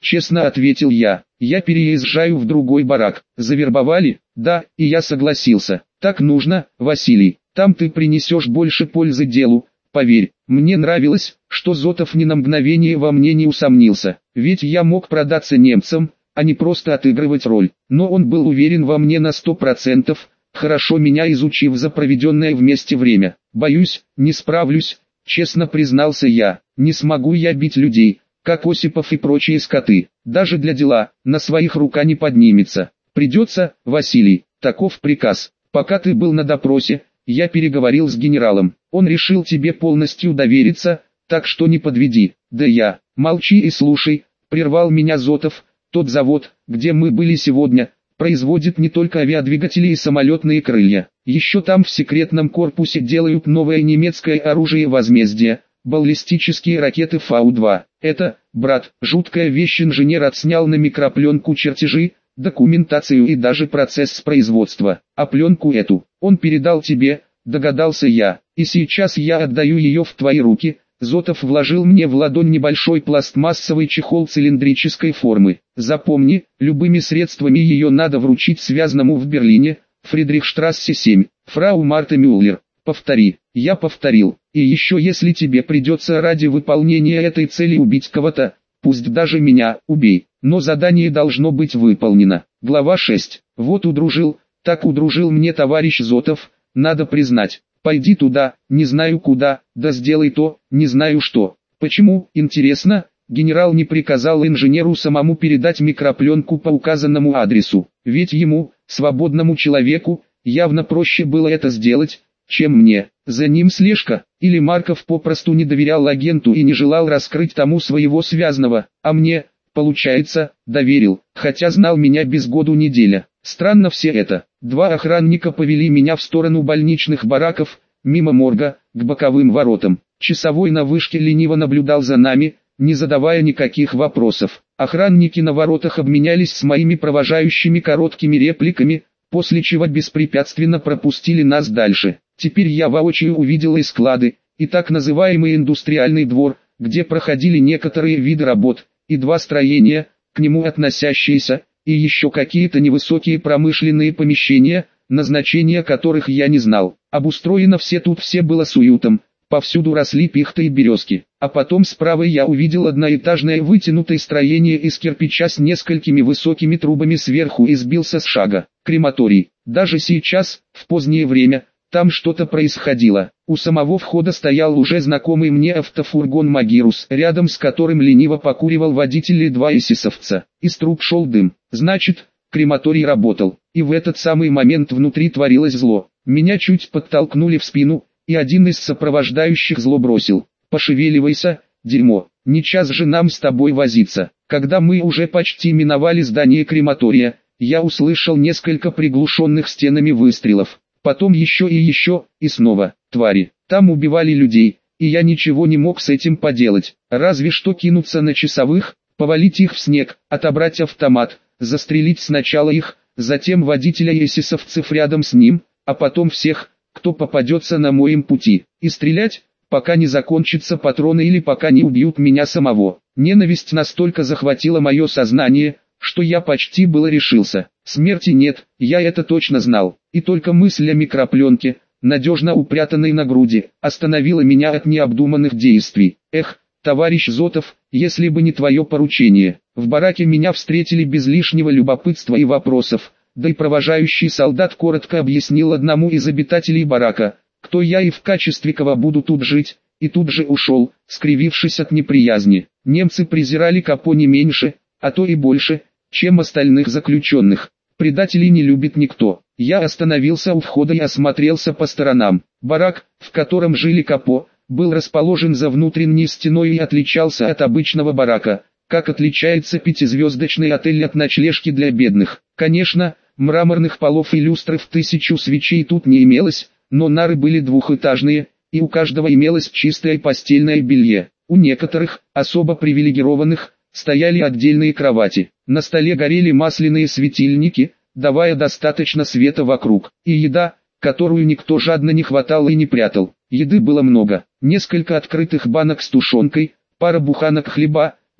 честно ответил я. Я переезжаю в другой барак. Завербовали? Да, и я согласился. Так нужно, Василий. Там ты принесешь больше пользы делу. Поверь, мне нравилось, что Зотов ни на мгновение во мне не усомнился. Ведь я мог продаться немцам, а не просто отыгрывать роль. Но он был уверен во мне на сто процентов, хорошо меня изучив за проведенное вместе время. Боюсь, не справлюсь, честно признался я. Не смогу я бить людей, как Осипов и прочие скоты. Даже для дела, на своих рука не поднимется. Придется, Василий, таков приказ. Пока ты был на допросе, я переговорил с генералом. Он решил тебе полностью довериться, так что не подведи. Да я, молчи и слушай, прервал меня Зотов. Тот завод, где мы были сегодня, производит не только авиадвигатели и самолетные крылья. Еще там в секретном корпусе делают новое немецкое оружие возмездия, баллистические ракеты Фау два. Это, брат, жуткая вещь. Инженер отснял на микропленку чертежи, документацию и даже процесс производства. А пленку эту он передал тебе, догадался я, и сейчас я отдаю ее в твои руки. Зотов вложил мне в ладонь небольшой пластмассовый чехол цилиндрической формы. Запомни, любыми средствами ее надо вручить связному в Берлине, Фридрихштрассе семь, фрау Марта Мюллер. Повтори. Я повторил. И еще если тебе придется ради выполнения этой цели убить кого-то, пусть даже меня, убей. Но задание должно быть выполнено. Глава шесть. Вот удружил, так удружил мне товарищ Зотов, надо признать. Пойди туда, не знаю куда, да сделай то, не знаю что. Почему, интересно, генерал не приказал инженеру самому передать микропленку по указанному адресу? Ведь ему, свободному человеку, явно проще было это сделать, чем мне. За ним слежка, или Марков попросту не доверял агенту и не желал раскрыть тому своего связного, а мне, получается, доверил, хотя знал меня без году неделя. Странно все это. Два охранника повели меня в сторону больничных бараков, мимо морга, к боковым воротам. Часовой на вышке лениво наблюдал за нами, не задавая никаких вопросов. Охранники на воротах обменялись с моими провожающими короткими репликами, после чего беспрепятственно пропустили нас дальше. Теперь я воочию увидел и склады, и так называемый индустриальный двор, где проходили некоторые виды работ, и два строения, к нему относящиеся, и еще какие-то невысокие промышленные помещения, назначения которых я не знал. Обустроено все тут все было с уютом, повсюду росли пихты и березки. А потом справа я увидел одноэтажное вытянутое строение из кирпича с несколькими высокими трубами сверху и сбился с шага. Крематорий. Даже сейчас, в позднее время, там что-то происходило. У самого входа стоял уже знакомый мне автофургон «Магирус», рядом с которым лениво покуривал водитель и два эсэсовца. Из труб шел дым. Значит, крематорий работал. И в этот самый момент внутри творилось зло. Меня чуть подтолкнули в спину, и один из сопровождающих зло бросил: «Пошевеливайся, дерьмо, не час же нам с тобой возиться». Когда мы уже почти миновали здание крематория, я услышал несколько приглушенных стенами выстрелов. Потом еще и еще, и снова. Твари. Там убивали людей, и я ничего не мог с этим поделать. Разве что кинуться на часовых, повалить их в снег, отобрать автомат, застрелить сначала их, затем водителя и эсэсовцев рядом с ним, а потом всех, кто попадется на моем пути. И стрелять, пока не закончатся патроны или пока не убьют меня самого. Ненависть настолько захватила мое сознание, что я почти было решился. Смерти нет, я это точно знал. И только мысль о микропленке, надежно упрятанной на груди, остановила меня от необдуманных действий. Эх, товарищ Зотов, если бы не твое поручение. В бараке меня встретили без лишнего любопытства и вопросов, да и провожающий солдат коротко объяснил одному из обитателей барака, кто я и в качестве кого буду тут жить, и тут же ушел, скривившись от неприязни. Немцы презирали Капо не меньше, а то и больше, чем остальных заключенных. Предателей не любит никто. Я остановился у входа и осмотрелся по сторонам. Барак, в котором жили Капо, был расположен за внутренней стеной и отличался от обычного барака, как отличается пятизвездочный отель от ночлежки для бедных. Конечно, мраморных полов и люстры в тысячу свечей тут не имелось, но нары были двухэтажные, и у каждого имелось чистое постельное белье. У некоторых, особо привилегированных, стояли отдельные кровати. На столе горели масляные светильники, давая достаточно света вокруг. И еда, которую никто жадно не хватал и не прятал. Еды было много. Несколько открытых банок с тушенкой, пара буханок хлеба,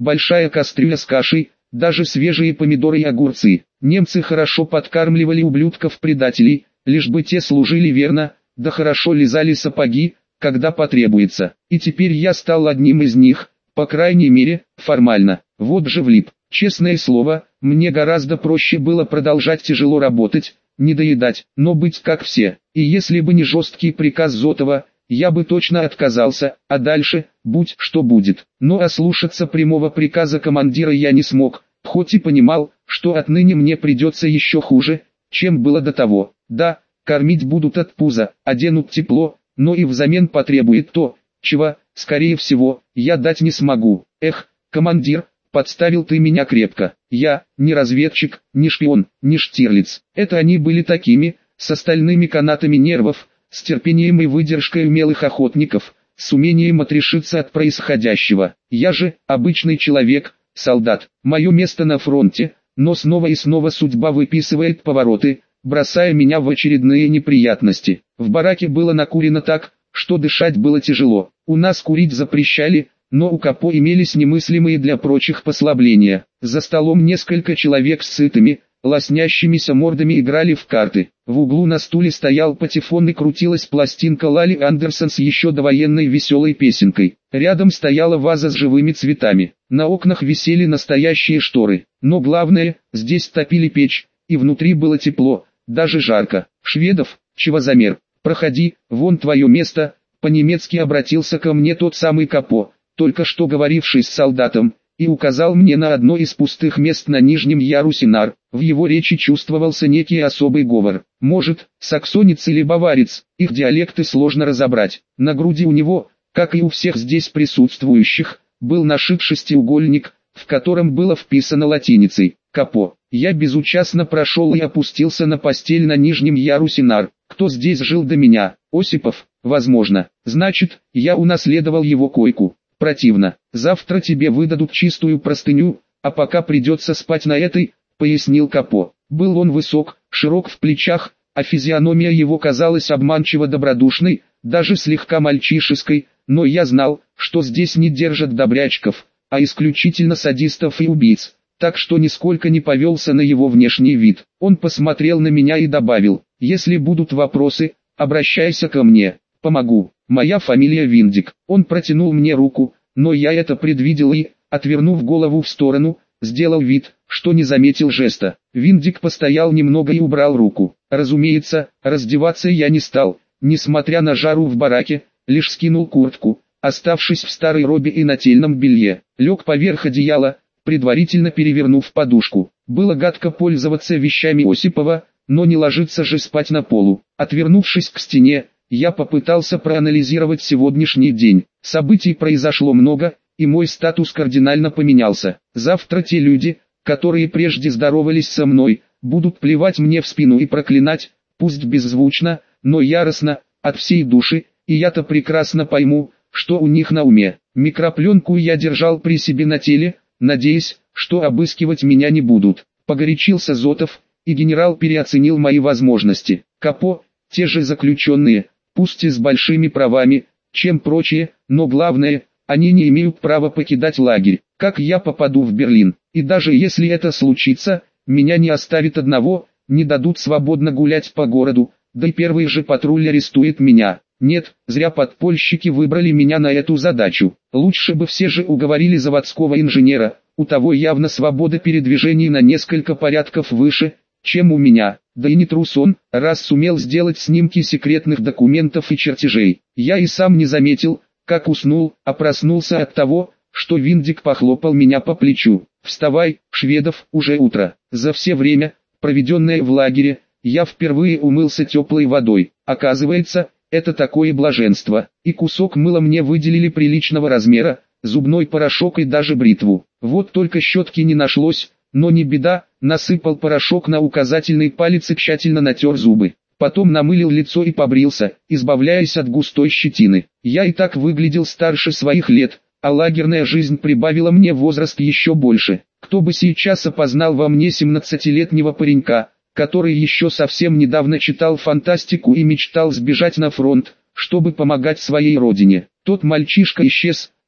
большая кастрюля с кашей, даже свежие помидоры и огурцы. Немцы хорошо подкармливали ублюдков-предателей, лишь бы те служили верно, да хорошо лизали сапоги, когда потребуется. И теперь я стал одним из них, по крайней мере, формально. Вот же влип. Честное слово, мне гораздо проще было продолжать тяжело работать, не доедать, но быть как все. И если бы не жесткий приказ Зотова, я бы точно отказался, а дальше, будь что будет. Но ослушаться прямого приказа командира я не смог, хоть и понимал, что отныне мне придется еще хуже, чем было до того. Да, кормить будут от пуза, оденут тепло, но и взамен потребует то, чего, скорее всего, я дать не смогу. Эх, командир, подставил ты меня крепко. Я, не разведчик, не шпион, не Штирлиц. Это они были такими, с остальными канатами нервов, с терпением и выдержкой умелых охотников, с умением отрешиться от происходящего. Я же, обычный человек, солдат. Мое место на фронте, но снова и снова судьба выписывает повороты, бросая меня в очередные неприятности. В бараке было накурено так, что дышать было тяжело. У нас курить запрещали, но у Капо имелись немыслимые для прочих послабления. За столом несколько человек с сытыми, лоснящимися мордами играли в карты. В углу на стуле стоял патефон и крутилась пластинка Лали Андерсон с еще довоенной веселой песенкой. Рядом стояла ваза с живыми цветами. На окнах висели настоящие шторы. Но главное, здесь топили печь, и внутри было тепло, даже жарко. «Шведов, чего замер? Проходи, вон твое место», по-немецки обратился ко мне тот самый Капо, только что говоривший с солдатом, и указал мне на одно из пустых мест на нижнем ярусе нар. В его речи чувствовался некий особый говор. Может, саксонец или баварец, их диалекты сложно разобрать. На груди у него, как и у всех здесь присутствующих, был нашит шестиугольник, в котором было вписано латиницей «Капо». Я безучастно прошел и опустился на постель на нижнем ярусе нар. Кто здесь жил до меня? Осипов, возможно. Значит, я унаследовал его койку. Противно. Завтра тебе выдадут чистую простыню, а пока придется спать на этой, пояснил Капо. Был он высок, широк в плечах, а физиономия его казалась обманчиво добродушной, даже слегка мальчишеской, но я знал, что здесь не держат добрячков, а исключительно садистов и убийц, так что нисколько не повелся на его внешний вид. Он посмотрел на меня и добавил: если будут вопросы, обращайся ко мне, помогу. Моя фамилия Виндик. Он протянул мне руку, но я это предвидел и, отвернув голову в сторону, сделал вид, что не заметил жеста. Виндик постоял немного и убрал руку. Разумеется, раздеваться я не стал, несмотря на жару в бараке, лишь скинул куртку, оставшись в старой робе и нательном белье. Лег поверх одеяла, предварительно перевернув подушку. Было гадко пользоваться вещами Осипова, но не ложиться же спать на полу. Отвернувшись к стене, я попытался проанализировать сегодняшний день. Событий произошло много, и мой статус кардинально поменялся. Завтра те люди, которые прежде здоровались со мной, будут плевать мне в спину и проклинать, пусть беззвучно, но яростно, от всей души, и я-то прекрасно пойму, что у них на уме. Микропленку я держал при себе на теле, надеясь, что обыскивать меня не будут. Погорячился Зотов, и генерал переоценил мои возможности. Капо, те же заключенные, пусть и с большими правами, чем прочие, но главное, они не имеют права покидать лагерь. Как я попаду в Берлин? И даже если это случится, меня не оставят одного, не дадут свободно гулять по городу, да и первый же патруль арестует меня. Нет, зря подпольщики выбрали меня на эту задачу. Лучше бы все же уговорили заводского инженера, у того явно свобода передвижений на несколько порядков выше, чем у меня. Да и не трус он, раз сумел сделать снимки секретных документов и чертежей. Я и сам не заметил, как уснул, а проснулся от того, что Виндик похлопал меня по плечу. «Вставай, Шведов, уже утро». За все время, проведенное в лагере, я впервые умылся теплой водой. Оказывается, это такое блаженство. И кусок мыла мне выделили приличного размера, зубной порошок и даже бритву. Вот только щетки не нашлось, но не беда, насыпал порошок на указательный палец и тщательно натер зубы. Потом намылил лицо и побрился, избавляясь от густой щетины. Я и так выглядел старше своих лет, а лагерная жизнь прибавила мне возраст еще больше. Кто бы сейчас опознал во мне семнадцатилетнего паренька, который еще совсем недавно читал фантастику и мечтал сбежать на фронт, чтобы помогать своей родине. Тот мальчишка исчез,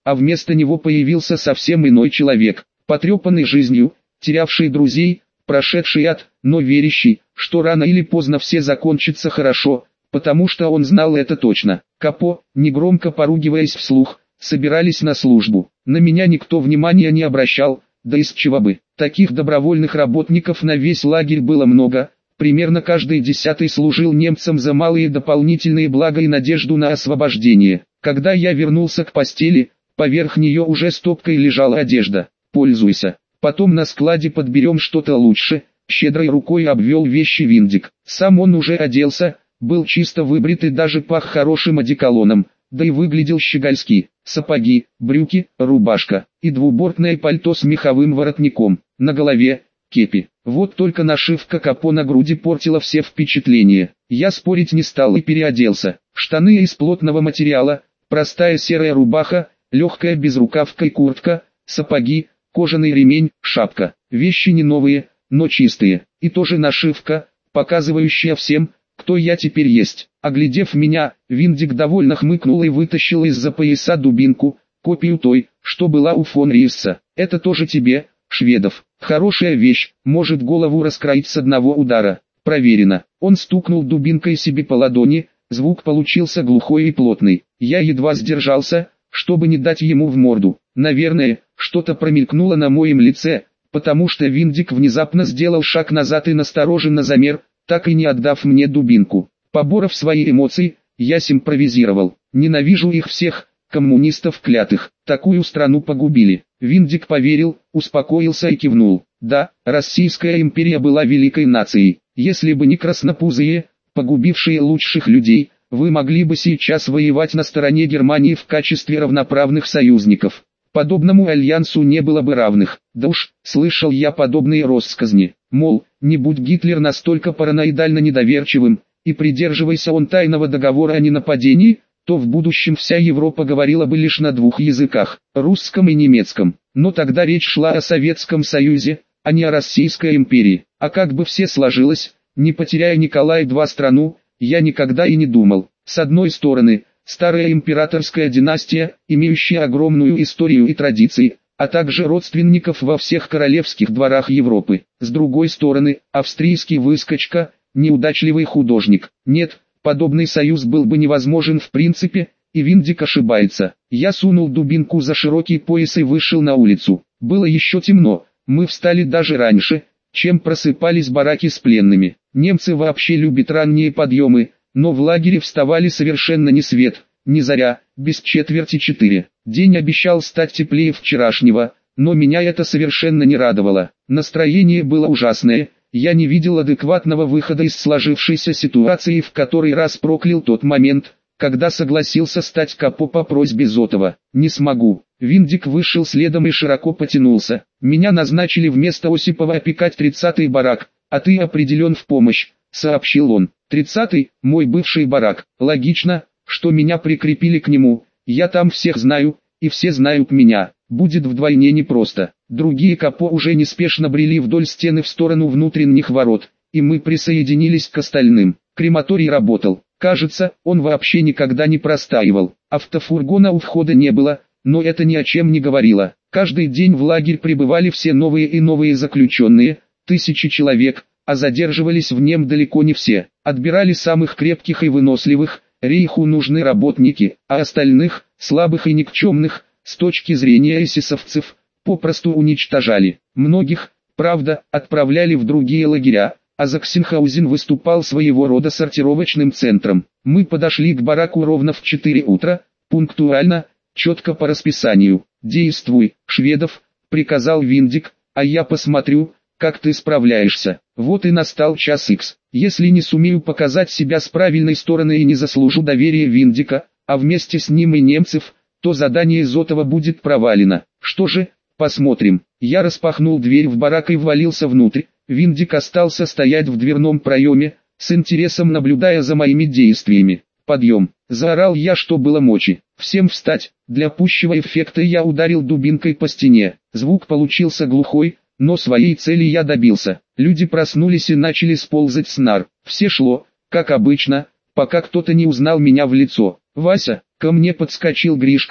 а вместо него появился совсем иной человек, потрепанный жизнью, терявший друзей, прошедший ад, но верящий, что рано или поздно все закончится хорошо, потому что он знал это точно. Капо, негромко поругиваясь вслух, собирались на службу. На меня никто внимания не обращал, да из чего бы. Таких добровольных работников на весь лагерь было много, примерно каждый десятый служил немцам за малые дополнительные блага и надежду на освобождение. Когда я вернулся к постели, поверх нее уже стопкой лежала одежда. Пользуйся. Потом на складе подберем что-то лучше. Щедрой рукой обвел вещи Виндик. Сам он уже оделся, был чисто выбрит и даже пах хорошим одеколоном, да и выглядел щегольски. Сапоги, брюки, рубашка и двубортное пальто с меховым воротником. На голове кепи. Вот только нашивка Капо на груди портила все впечатления. Я спорить не стал и переоделся. Штаны из плотного материала, простая серая рубаха, легкая безрукавка и куртка, сапоги, кожаный ремень, шапка. Вещи не новые, но чистые. И тоже нашивка, показывающая всем, кто я теперь есть. Оглядев меня, Виндик довольно хмыкнул и вытащил из-за пояса дубинку, копию той, что была у фон Риесса. Это тоже тебе, Шведов. Хорошая вещь, может голову раскроить с одного удара. Проверено. Он стукнул дубинкой себе по ладони, звук получился глухой и плотный. Я едва сдержался, чтобы не дать ему в морду. Наверное, что-то промелькнуло на моем лице, потому что Виндик внезапно сделал шаг назад и настороженно замер, так и не отдав мне дубинку. Поборов свои эмоции, я симпровизировал. Ненавижу их всех, коммунистов клятых. Такую страну погубили. Виндик поверил, успокоился и кивнул. Да, Российская империя была великой нацией. Если бы не краснопузые, погубившие лучших людей, вы могли бы сейчас воевать на стороне Германии в качестве равноправных союзников. Подобному альянсу не было бы равных. Да уж, слышал я подобные россказни. Мол, не будь Гитлер настолько параноидально недоверчивым, и придерживайся он тайного договора о ненападении, то в будущем вся Европа говорила бы лишь на двух языках, русском и немецком. Но тогда речь шла о Советском Союзе, а не о Российской империи. А как бы все сложилось, не потеряя Николая два страну, я никогда и не думал. С одной стороны, старая императорская династия, имеющая огромную историю и традиции, а также родственников во всех королевских дворах Европы. С другой стороны, австрийский выскочка, неудачливый художник. Нет, подобный союз был бы невозможен в принципе, и Виндик ошибается. Я сунул дубинку за широкий пояс и вышел на улицу. Было еще темно, мы встали даже раньше, чем просыпались бараки с пленными. Немцы вообще любят ранние подъемы, но в лагере вставали совершенно ни свет, ни заря, без четверти четыре. День обещал стать теплее вчерашнего, но меня это совершенно не радовало. Настроение было ужасное, я не видел адекватного выхода из сложившейся ситуации, в который раз проклял тот момент, когда согласился стать Капо по просьбе Зотова. Не смогу. Виндик вышел следом и широко потянулся. Меня назначили вместо Осипова опекать тридцатый барак, а ты определен в помощь, сообщил он. Тридцатый, мой бывший барак. Логично, что меня прикрепили к нему. Я там всех знаю, и все знают меня. Будет вдвойне непросто. Другие Капо уже неспешно брели вдоль стены в сторону внутренних ворот, и мы присоединились к остальным. Крематорий работал. Кажется, он вообще никогда не простаивал. Автофургона у входа не было, но это ни о чем не говорило. Каждый день в лагерь прибывали все новые и новые заключенные, тысячи человек, а задерживались в нем далеко не все. Отбирали самых крепких и выносливых, рейху нужны работники, а остальных, слабых и никчемных, с точки зрения эсэсовцев, попросту уничтожали. Многих, правда, отправляли в другие лагеря, а Заксенхаузен выступал своего рода сортировочным центром. Мы подошли к бараку ровно в четыре утра, пунктуально, четко по расписанию. «Действуй, Шведов», — приказал Виндик, — «а я посмотрю, как ты справляешься». Вот и настал час икс. Если не сумею показать себя с правильной стороны и не заслужу доверия Виндика, а вместе с ним и немцев, то задание Зотова будет провалено. Что же, посмотрим. Я распахнул дверь в барак и ввалился внутрь. Виндик остался стоять в дверном проеме, с интересом наблюдая за моими действиями. «Подъем!» – заорал я, что было мочи. «Всем встать!» Для пущего эффекта я ударил дубинкой по стене. Звук получился глухой, но своей цели я добился. Люди проснулись и начали сползать с нар. Все шло, как обычно, пока кто-то не узнал меня в лицо. «Вася!» – ко мне подскочил Гришка,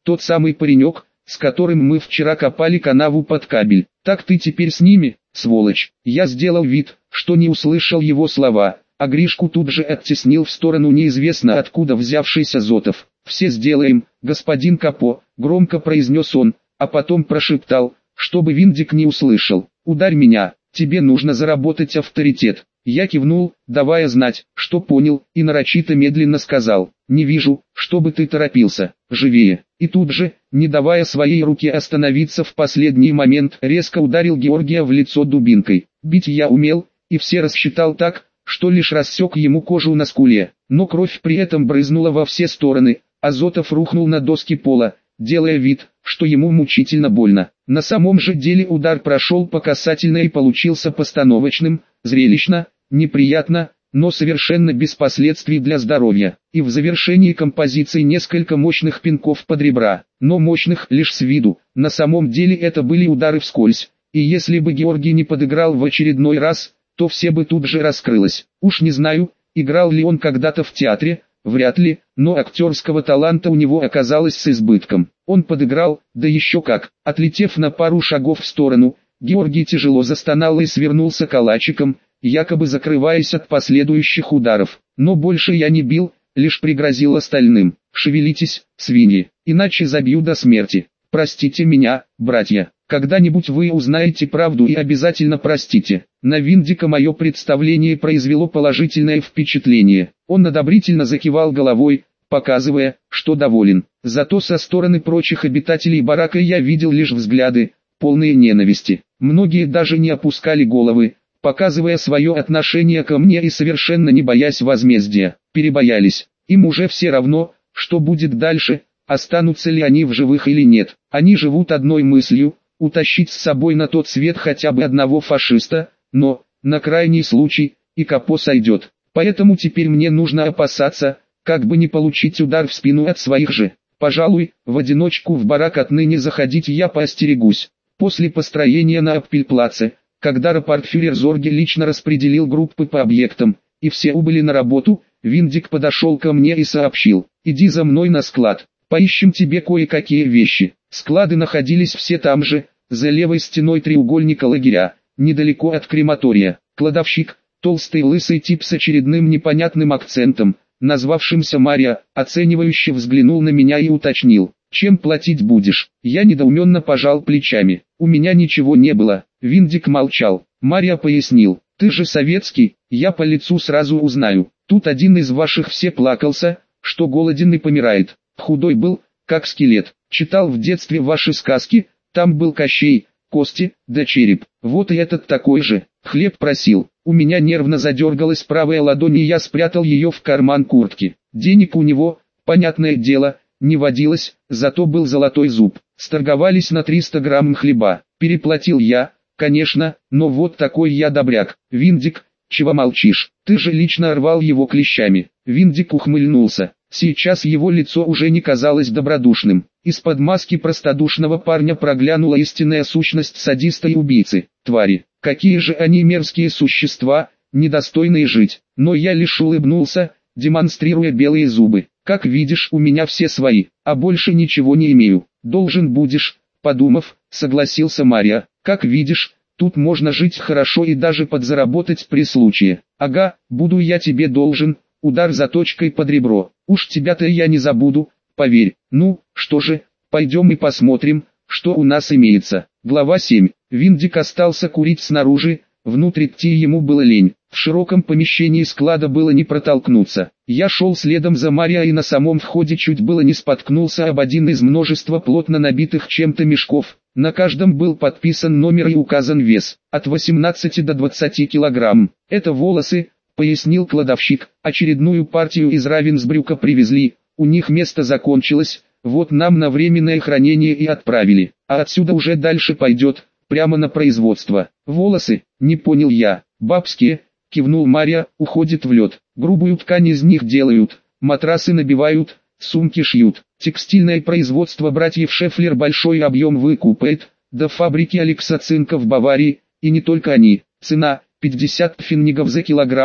тот самый паренек, с которым мы вчера копали канаву под кабель. Так ты теперь с ними, сволочь. Я сделал вид, что не услышал его слова, а Гришку тут же оттеснил в сторону неизвестно откуда взявшийся Зотов. «Все сделаем, господин Капо», — громко произнес он, а потом прошептал, чтобы Виндик не услышал. «Ударь меня, тебе нужно заработать авторитет». Я кивнул, давая знать, что понял, и нарочито медленно сказал: «Не вижу, чтобы ты торопился, живее». И тут же, не давая своей руке остановиться в последний момент, резко ударил Георгия в лицо дубинкой. Бить я умел, и все рассчитал так, что лишь рассек ему кожу на скуле, но кровь при этом брызнула во все стороны, а Зотов рухнул на доски пола, делая вид, что ему мучительно больно. На самом же деле удар прошел по касательной и получился постановочным, зрелищно, неприятно, но совершенно без последствий для здоровья. И в завершении композиции несколько мощных пинков под ребра, но мощных лишь с виду. На самом деле это были удары вскользь, и если бы Георгий не подыграл в очередной раз, то все бы тут же раскрылось. Уж не знаю, играл ли он когда-то в театре, вряд ли, но актерского таланта у него оказалось с избытком. Он подыграл, да еще как. Отлетев на пару шагов в сторону, Георгий тяжело застонал и свернулся калачиком, якобы закрываясь от последующих ударов. Но больше я не бил, лишь пригрозил остальным: «Шевелитесь, свиньи, иначе забью до смерти. Простите меня, братья. Когда-нибудь вы узнаете правду и обязательно простите». На Виндика мое представление произвело положительное впечатление. Он одобрительно закивал головой, показывая, что доволен. Зато со стороны прочих обитателей барака я видел лишь взгляды, полные ненависти. Многие даже не опускали головы, показывая свое отношение ко мне и совершенно не боясь возмездия. Перебоялись. Им уже все равно, что будет дальше, останутся ли они в живых или нет. Они живут одной мыслью: утащить с собой на тот свет хотя бы одного фашиста, но, на крайний случай, и Капо сойдет. Поэтому теперь мне нужно опасаться, как бы не получить удар в спину от своих же. Пожалуй, в одиночку в барак отныне заходить я поостерегусь. После построения на Аппельплаце, когда рапортфюрер Зорге лично распределил группы по объектам, и все убыли на работу, Виндик подошел ко мне и сообщил: «Иди за мной на склад, поищем тебе кое-какие вещи». Склады находились все там же, за левой стеной треугольника лагеря, недалеко от крематория. Кладовщик, толстый лысый тип с очередным непонятным акцентом, назвавшимся Мария, оценивающе взглянул на меня и уточнил: «Чем платить будешь?» Я недоуменно пожал плечами. У меня ничего не было. Виндик молчал. Мария пояснил: «Ты же советский, я по лицу сразу узнаю. Тут один из ваших все плакался, что голоден и помирает. Худой был, как скелет. Читал в детстве ваши сказки, там был Кощей, кости, да череп. Вот и этот такой же. Хлеб просил». У меня нервно задергалась правая ладонь, и я спрятал ее в карман куртки. Денег у него, понятное дело, не водилось, зато был золотой зуб. Сторговались на триста грамм хлеба. Переплатил я, конечно, но вот такой я добряк. «Виндик, чего молчишь? Ты же лично рвал его клещами». Виндик ухмыльнулся. Сейчас его лицо уже не казалось добродушным. Из-под маски простодушного парня проглянула истинная сущность садиста и убийцы. Твари, какие же они мерзкие существа, недостойные жить. Но я лишь улыбнулся, демонстрируя белые зубы. «Как видишь, у меня все свои, а больше ничего не имею». «Должен будешь», подумав, согласился Мария. «Как видишь, тут можно жить хорошо и даже подзаработать при случае». «Ага, буду я тебе должен». Удар заточкой под ребро. «Уж тебя-то я не забуду, поверь». Ну, что же, пойдем и посмотрим, что у нас имеется. Глава семь. Виндик остался курить снаружи, внутрь идти ему было лень. В широком помещении склада было не протолкнуться. Я шел следом за Марией и на самом входе чуть было не споткнулся об один из множества плотно набитых чем-то мешков. На каждом был подписан номер и указан вес, от восемнадцати до двадцати килограмм. «Это волосы», — пояснил кладовщик. «Очередную партию из Равенсбрюка привезли, у них место закончилось, вот нам на временное хранение и отправили, а отсюда уже дальше пойдет, прямо на производство». «Волосы?» — не понял я. «Бабские», — кивнул Мария, — «уходит в лед. Грубую ткань из них делают, матрасы набивают, сумки шьют. Текстильное производство братьев Шефлер большой объем выкупает, до фабрики Алекса Цинка в Баварии, и не только они. Цена — пятьдесят пфеннигов за килограмм,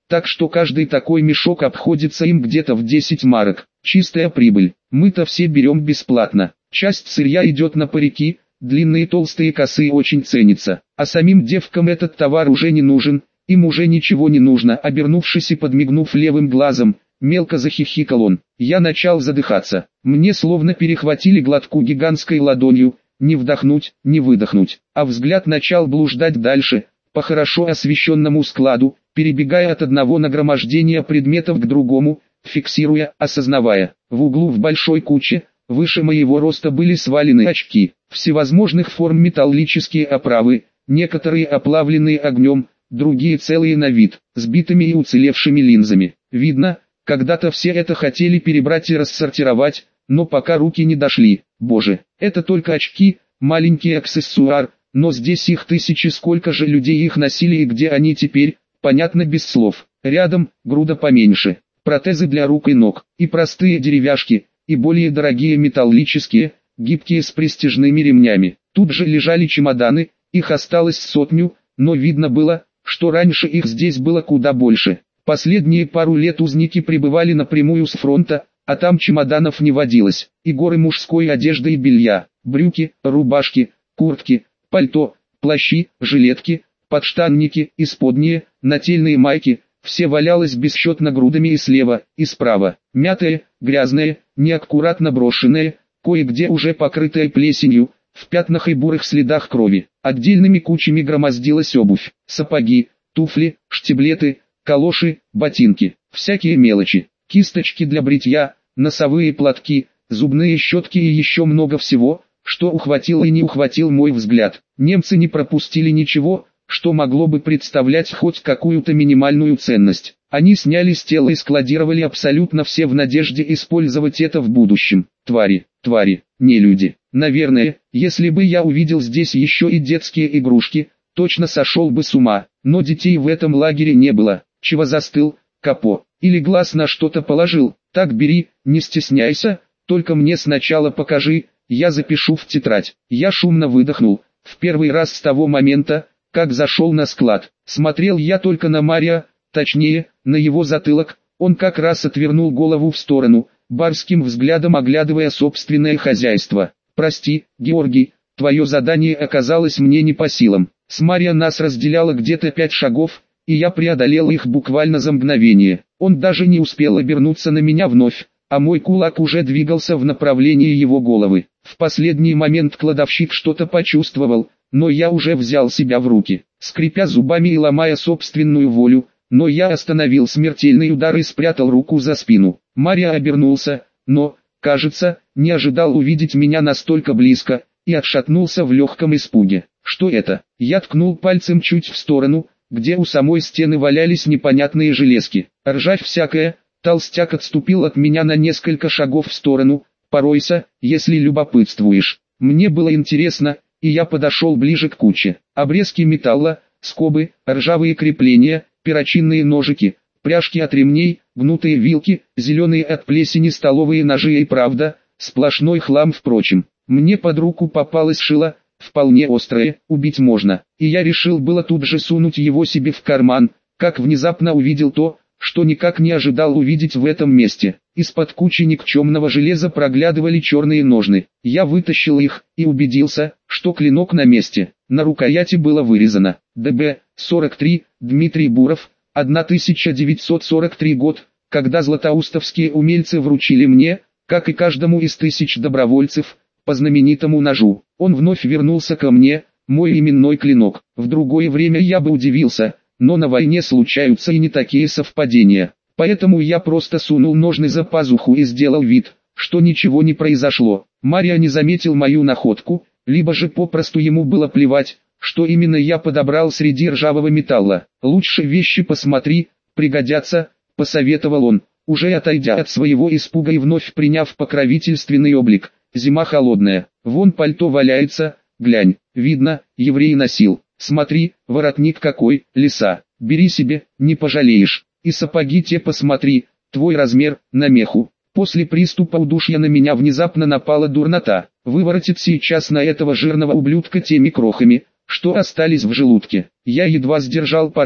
так что каждый такой мешок обходится им где-то в десять марок. Чистая прибыль. Мы-то все берем бесплатно. Часть сырья идет на парики, длинные толстые косы очень ценятся, а самим девкам этот товар уже не нужен, им уже ничего не нужно. Обернувшись и подмигнув левым глазом, мелко захихикал он. Я начал задыхаться. Мне словно перехватили глотку гигантской ладонью, не вдохнуть, не выдохнуть, а взгляд начал блуждать дальше, по хорошо освещенному складу, перебегая от одного нагромождения предметов к другому, фиксируя, осознавая. В углу в большой куче, выше моего роста были свалены очки, всевозможных форм металлические оправы, некоторые оплавленные огнем, другие целые на вид, с битыми и уцелевшими линзами. Видно, когда-то все это хотели перебрать и рассортировать, но пока руки не дошли. Боже, это только очки, маленький аксессуар, но здесь их тысячи, сколько же людей их носили и где они теперь, понятно без слов. Рядом, груда поменьше, протезы для рук и ног, и простые деревяшки, и более дорогие металлические, гибкие с престижными ремнями. Тут же лежали чемоданы, их осталось сотню, но видно было, что раньше их здесь было куда больше. Последние пару лет узники прибывали напрямую с фронта, а там чемоданов не водилось, и горы мужской одежды и белья, брюки, рубашки, куртки, пальто, плащи, жилетки, подштанники, исподние, нательные майки, все валялось бесчетно грудами и слева, и справа, мятое, грязное, неаккуратно брошенное, кое-где уже покрытое плесенью, в пятнах и бурых следах крови. Отдельными кучами громоздилась обувь, сапоги, туфли, штиблеты, калоши, ботинки, всякие мелочи, кисточки для бритья, носовые платки, зубные щетки и еще много всего, что ухватил и не ухватил мой взгляд. Немцы не пропустили ничего, что могло бы представлять хоть какую-то минимальную ценность. Они сняли с тела и складировали абсолютно все в надежде использовать это в будущем. Твари, твари, не люди. Наверное, если бы я увидел здесь еще и детские игрушки, точно сошел бы с ума, но детей в этом лагере не было. Чего застыл, капо, или глаз на что-то положил? Так бери, не стесняйся, только мне сначала покажи, я запишу в тетрадь. Я шумно выдохнул, в первый раз с того момента, как зашел на склад. Смотрел я только на Мария, точнее, на его затылок, он как раз отвернул голову в сторону, барским взглядом оглядывая собственное хозяйство. Прости, Георгий, твое задание оказалось мне не по силам. С Мария нас разделяло где-то пять шагов, и я преодолел их буквально за мгновение. Он даже не успел обернуться на меня вновь, а мой кулак уже двигался в направлении его головы. В последний момент кладовщик что-то почувствовал, но я уже взял себя в руки, скрипя зубами и ломая собственную волю, но я остановил смертельный удар и спрятал руку за спину. Мария обернулся, но, кажется, не ожидал увидеть меня настолько близко, и отшатнулся в легком испуге. Что это? Я ткнул пальцем чуть в сторону, где у самой стены валялись непонятные железки. Ржавь всякая, толстяк отступил от меня на несколько шагов в сторону. Поройся, если любопытствуешь. Мне было интересно, и я подошел ближе к куче. Обрезки металла, скобы, ржавые крепления, перочинные ножики, пряжки от ремней, гнутые вилки, зеленые от плесени столовые ножи и правда, сплошной хлам впрочем. Мне под руку попалось шило, вполне острое, убить можно, и я решил было тут же сунуть его себе в карман, как внезапно увидел то, что никак не ожидал увидеть в этом месте. Из-под кучи никчемного железа проглядывали черные ножны. Я вытащил их и убедился, что клинок на месте. На рукояти было вырезано Д Б сорок три, Дмитрий Буров, тысяча девятьсот сорок третий год, когда златоустовские умельцы вручили мне, как и каждому из тысяч добровольцев, по знаменитому ножу. Он вновь вернулся ко мне, мой именной клинок. В другое время я бы удивился, но на войне случаются и не такие совпадения. Поэтому я просто сунул ножны за пазуху и сделал вид, что ничего не произошло. Мария не заметил мою находку, либо же попросту ему было плевать, что именно я подобрал среди ржавого металла. «Лучше вещи посмотри, пригодятся», — посоветовал он, уже отойдя от своего испуга и вновь приняв покровительственный облик. «Зима холодная, вон пальто валяется, глянь, видно, еврей носил. Смотри, воротник какой, лиса, бери себе, не пожалеешь. И сапоги те посмотри, твой размер, на меху». После приступа удушья на меня внезапно напала дурнота. Выворотит сейчас на этого жирного ублюдка теми крохами, что остались в желудке. Я едва сдержал порывы,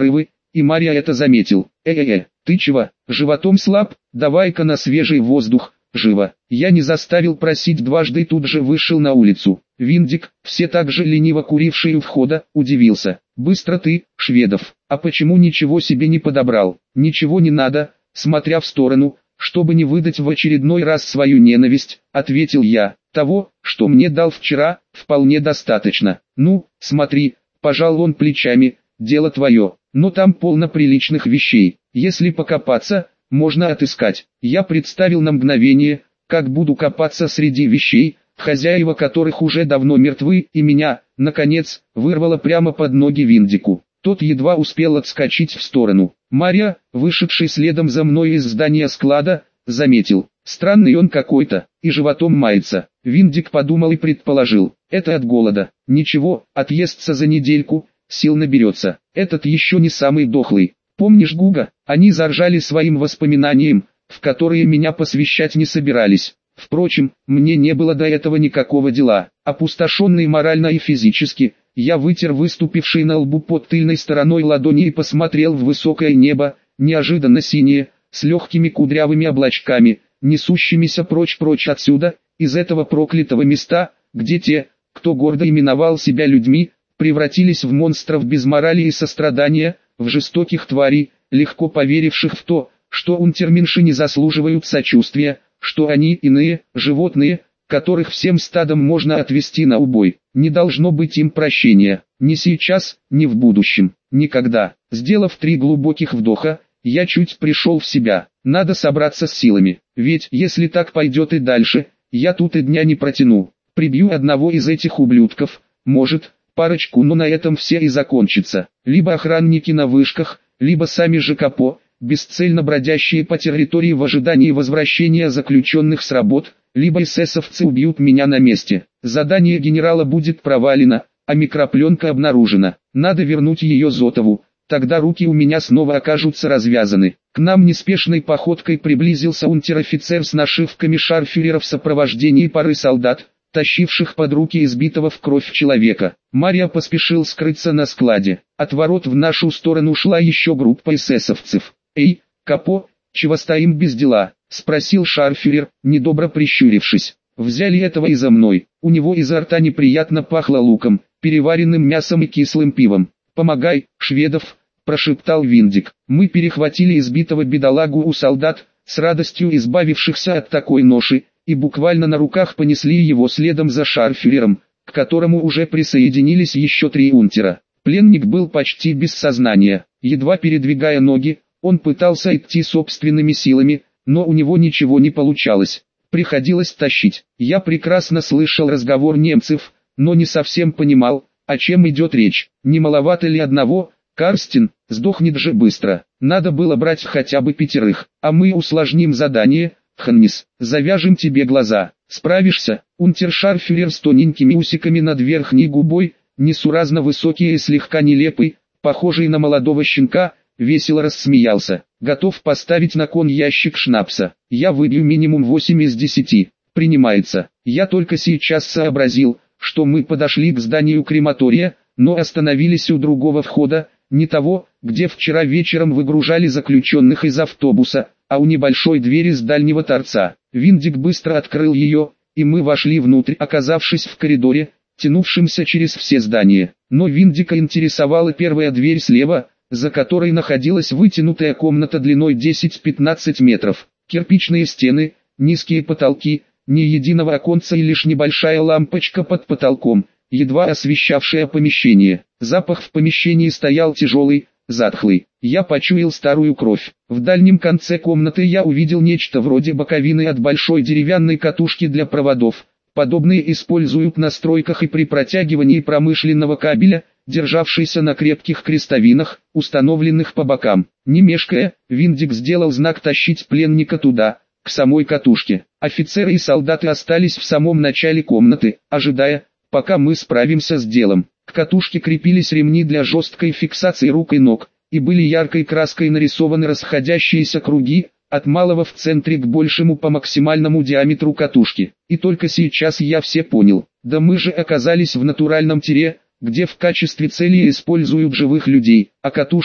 и Мария это заметил. «Э-э-э, ты чего, животом слаб? Давай-ка на свежий воздух, живо!» Я не заставил просить дважды и тут же вышел на улицу. Виндик, все так же лениво куривший у входа, удивился. «Быстро ты, Шведов, а почему ничего себе не подобрал?» «Ничего не надо», смотря в сторону, чтобы не выдать в очередной раз свою ненависть, ответил я. «Того, что мне дал вчера, вполне достаточно». «Ну, смотри», пожал он плечами, «дело твое, но там полно приличных вещей, если покопаться, можно отыскать». Я представил на мгновение, как буду копаться среди вещей, хозяева которых уже давно мертвы, и меня, наконец, вырвало прямо под ноги Виндику. Тот едва успел отскочить в сторону. Марья, вышедший следом за мной из здания склада, заметил: «Странный он какой-то, и животом мается». Виндик подумал и предположил: «Это от голода». «Ничего, отъестся за недельку, сил наберется. Этот еще не самый дохлый. Помнишь Гуга?» Они заржали своим воспоминанием, в которые меня посвящать не собирались. Впрочем, мне не было до этого никакого дела. Опустошенный морально и физически, я вытер выступивший на лбу под тыльной стороной ладони и посмотрел в высокое небо, неожиданно синее, с легкими кудрявыми облачками, несущимися прочь-прочь отсюда, из этого проклятого места, где те, кто гордо именовал себя людьми, превратились в монстров без морали и сострадания, в жестоких тварей, легко поверивших в то, что унтерменши не заслуживают сочувствия, что они иные, животные, которых всем стадом можно отвести на убой. Не должно быть им прощения, ни сейчас, ни в будущем, никогда. Сделав три глубоких вдоха, я чуть пришел в себя. Надо собраться с силами, ведь если так пойдет и дальше, я тут и дня не протяну. Прибью одного из этих ублюдков, может, парочку, но на этом все и закончится. Либо охранники на вышках, либо сами же капо, бесцельно бродящие по территории в ожидании возвращения заключенных с работ, либо эсэсовцы убьют меня на месте. Задание генерала будет провалено, а микропленка обнаружена. Надо вернуть ее Зотову, тогда руки у меня снова окажутся развязаны. К нам неспешной походкой приблизился унтер-офицер с нашивками шарфюрера в сопровождении пары солдат, тащивших под руки избитого в кровь человека. Марья поспешил скрыться на складе. От ворот в нашу сторону шла еще группа эсэсовцев. «Эй, капо, чего стоим без дела?» — спросил шарфюрер, недобро прищурившись. «Взяли этого и за мной». У него изо рта неприятно пахло луком, переваренным мясом и кислым пивом. «Помогай, Шведов», — прошептал Виндик. Мы перехватили избитого бедолагу у солдат, с радостью избавившихся от такой ноши, и буквально на руках понесли его следом за шарфюрером, к которому уже присоединились еще три унтера. Пленник был почти без сознания. Едва передвигая ноги, он пытался идти собственными силами, но у него ничего не получалось. Приходилось тащить. Я прекрасно слышал разговор немцев, но не совсем понимал, о чем идет речь. Не маловато ли одного? Карстин, сдохнет же быстро. Надо было брать хотя бы пятерых, а мы усложним задание. Ханнис, завяжем тебе глаза. Справишься? Унтершарфюрер с тоненькими усиками над верхней губой, несуразно высокий и слегка нелепый, похожий на молодого щенка, весело рассмеялся. Готов поставить на кон ящик шнапса. Я выбью минимум восемь из десяти. Принимается. Я только сейчас сообразил, что мы подошли к зданию крематория, но остановились у другого входа, не того, где вчера вечером выгружали заключенных из автобуса, а у небольшой двери с дальнего торца. Виндик быстро открыл ее, и мы вошли внутрь, оказавшись в коридоре, тянувшемся через все здания. Но Виндика интересовала первая дверь слева, за которой находилась вытянутая комната длиной десять-пятнадцать метров. Кирпичные стены, низкие потолки, ни единого оконца и лишь небольшая лампочка под потолком, едва освещавшая помещение. Запах в помещении стоял тяжелый, затхлый. Я почуял старую кровь. В дальнем конце комнаты я увидел нечто вроде боковины от большой деревянной катушки для проводов. Подобные используют на стройках и при протягивании промышленного кабеля, державшийся на крепких крестовинах, установленных по бокам. Не мешкая, Виндик сделал знак тащить пленника туда, к самой катушке. Офицеры и солдаты остались в самом начале комнаты, ожидая, пока мы справимся с делом. К катушке крепились ремни для жесткой фиксации рук и ног, и были яркой краской нарисованы расходящиеся круги, от малого в центре к большему по максимальному диаметру катушки. И только сейчас я все понял. Да мы же оказались в натуральном тире, где в качестве цели используют живых людей, а катушка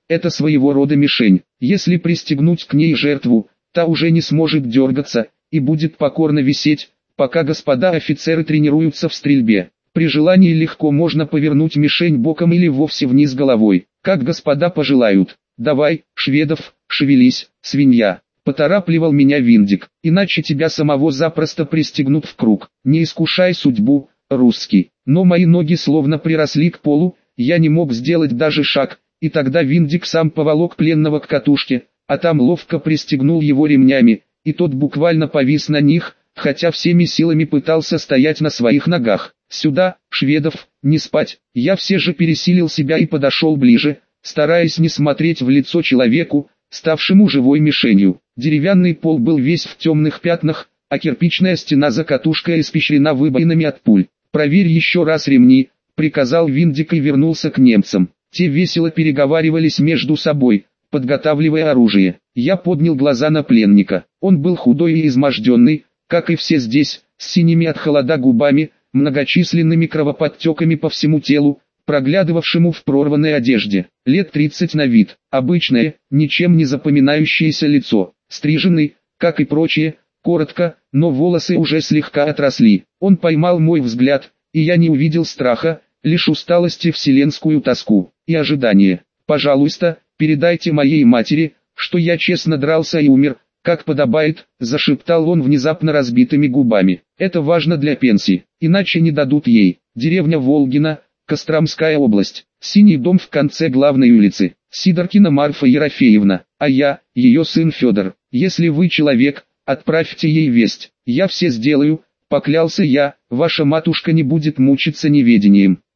это своего рода мишень. Если пристегнуть к ней жертву, та уже не сможет дергаться, и будет покорно висеть, пока господа офицеры тренируются в стрельбе. При желании легко можно повернуть мишень боком или вовсе вниз головой, как господа пожелают. «Давай, Шведов, шевелись, свинья», — поторапливал меня Виндик, «иначе тебя самого запросто пристегнут в круг. Не искушай судьбу, русский». Но мои ноги словно приросли к полу, я не мог сделать даже шаг, и тогда Виндик сам поволок пленного к катушке, а там ловко пристегнул его ремнями, и тот буквально повис на них, хотя всеми силами пытался стоять на своих ногах. «Сюда, Шведов, не спать!» Я все же пересилил себя и подошел ближе, стараясь не смотреть в лицо человеку, ставшему живой мишенью. Деревянный пол был весь в темных пятнах, а кирпичная стена за катушкой испещрена выбоинами от пуль. «Проверь еще раз ремни», — приказал Виндик и вернулся к немцам. Те весело переговаривались между собой, подготавливая оружие. Я поднял глаза на пленника. Он был худой и изможденный, как и все здесь, с синими от холода губами, многочисленными кровоподтеками по всему телу, проглядывавшему в прорванной одежде. Лет тридцать на вид, обычное, ничем не запоминающееся лицо, стриженный, как и прочие, коротко, но волосы уже слегка отросли. Он поймал мой взгляд, и я не увидел страха, лишь усталость и вселенскую тоску, и ожидание. «Пожалуйста, передайте моей матери, что я честно дрался и умер, как подобает», — зашептал он внезапно разбитыми губами. «Это важно для пенсии, иначе не дадут ей». Деревня Волгина, Костромская область. Синий дом в конце главной улицы. Сидоркина Марфа Ерофеевна, а я, ее сын Федор. Если вы человек, отправьте ей весть. Я все сделаю, поклялся я, ваша матушка не будет мучиться неведением.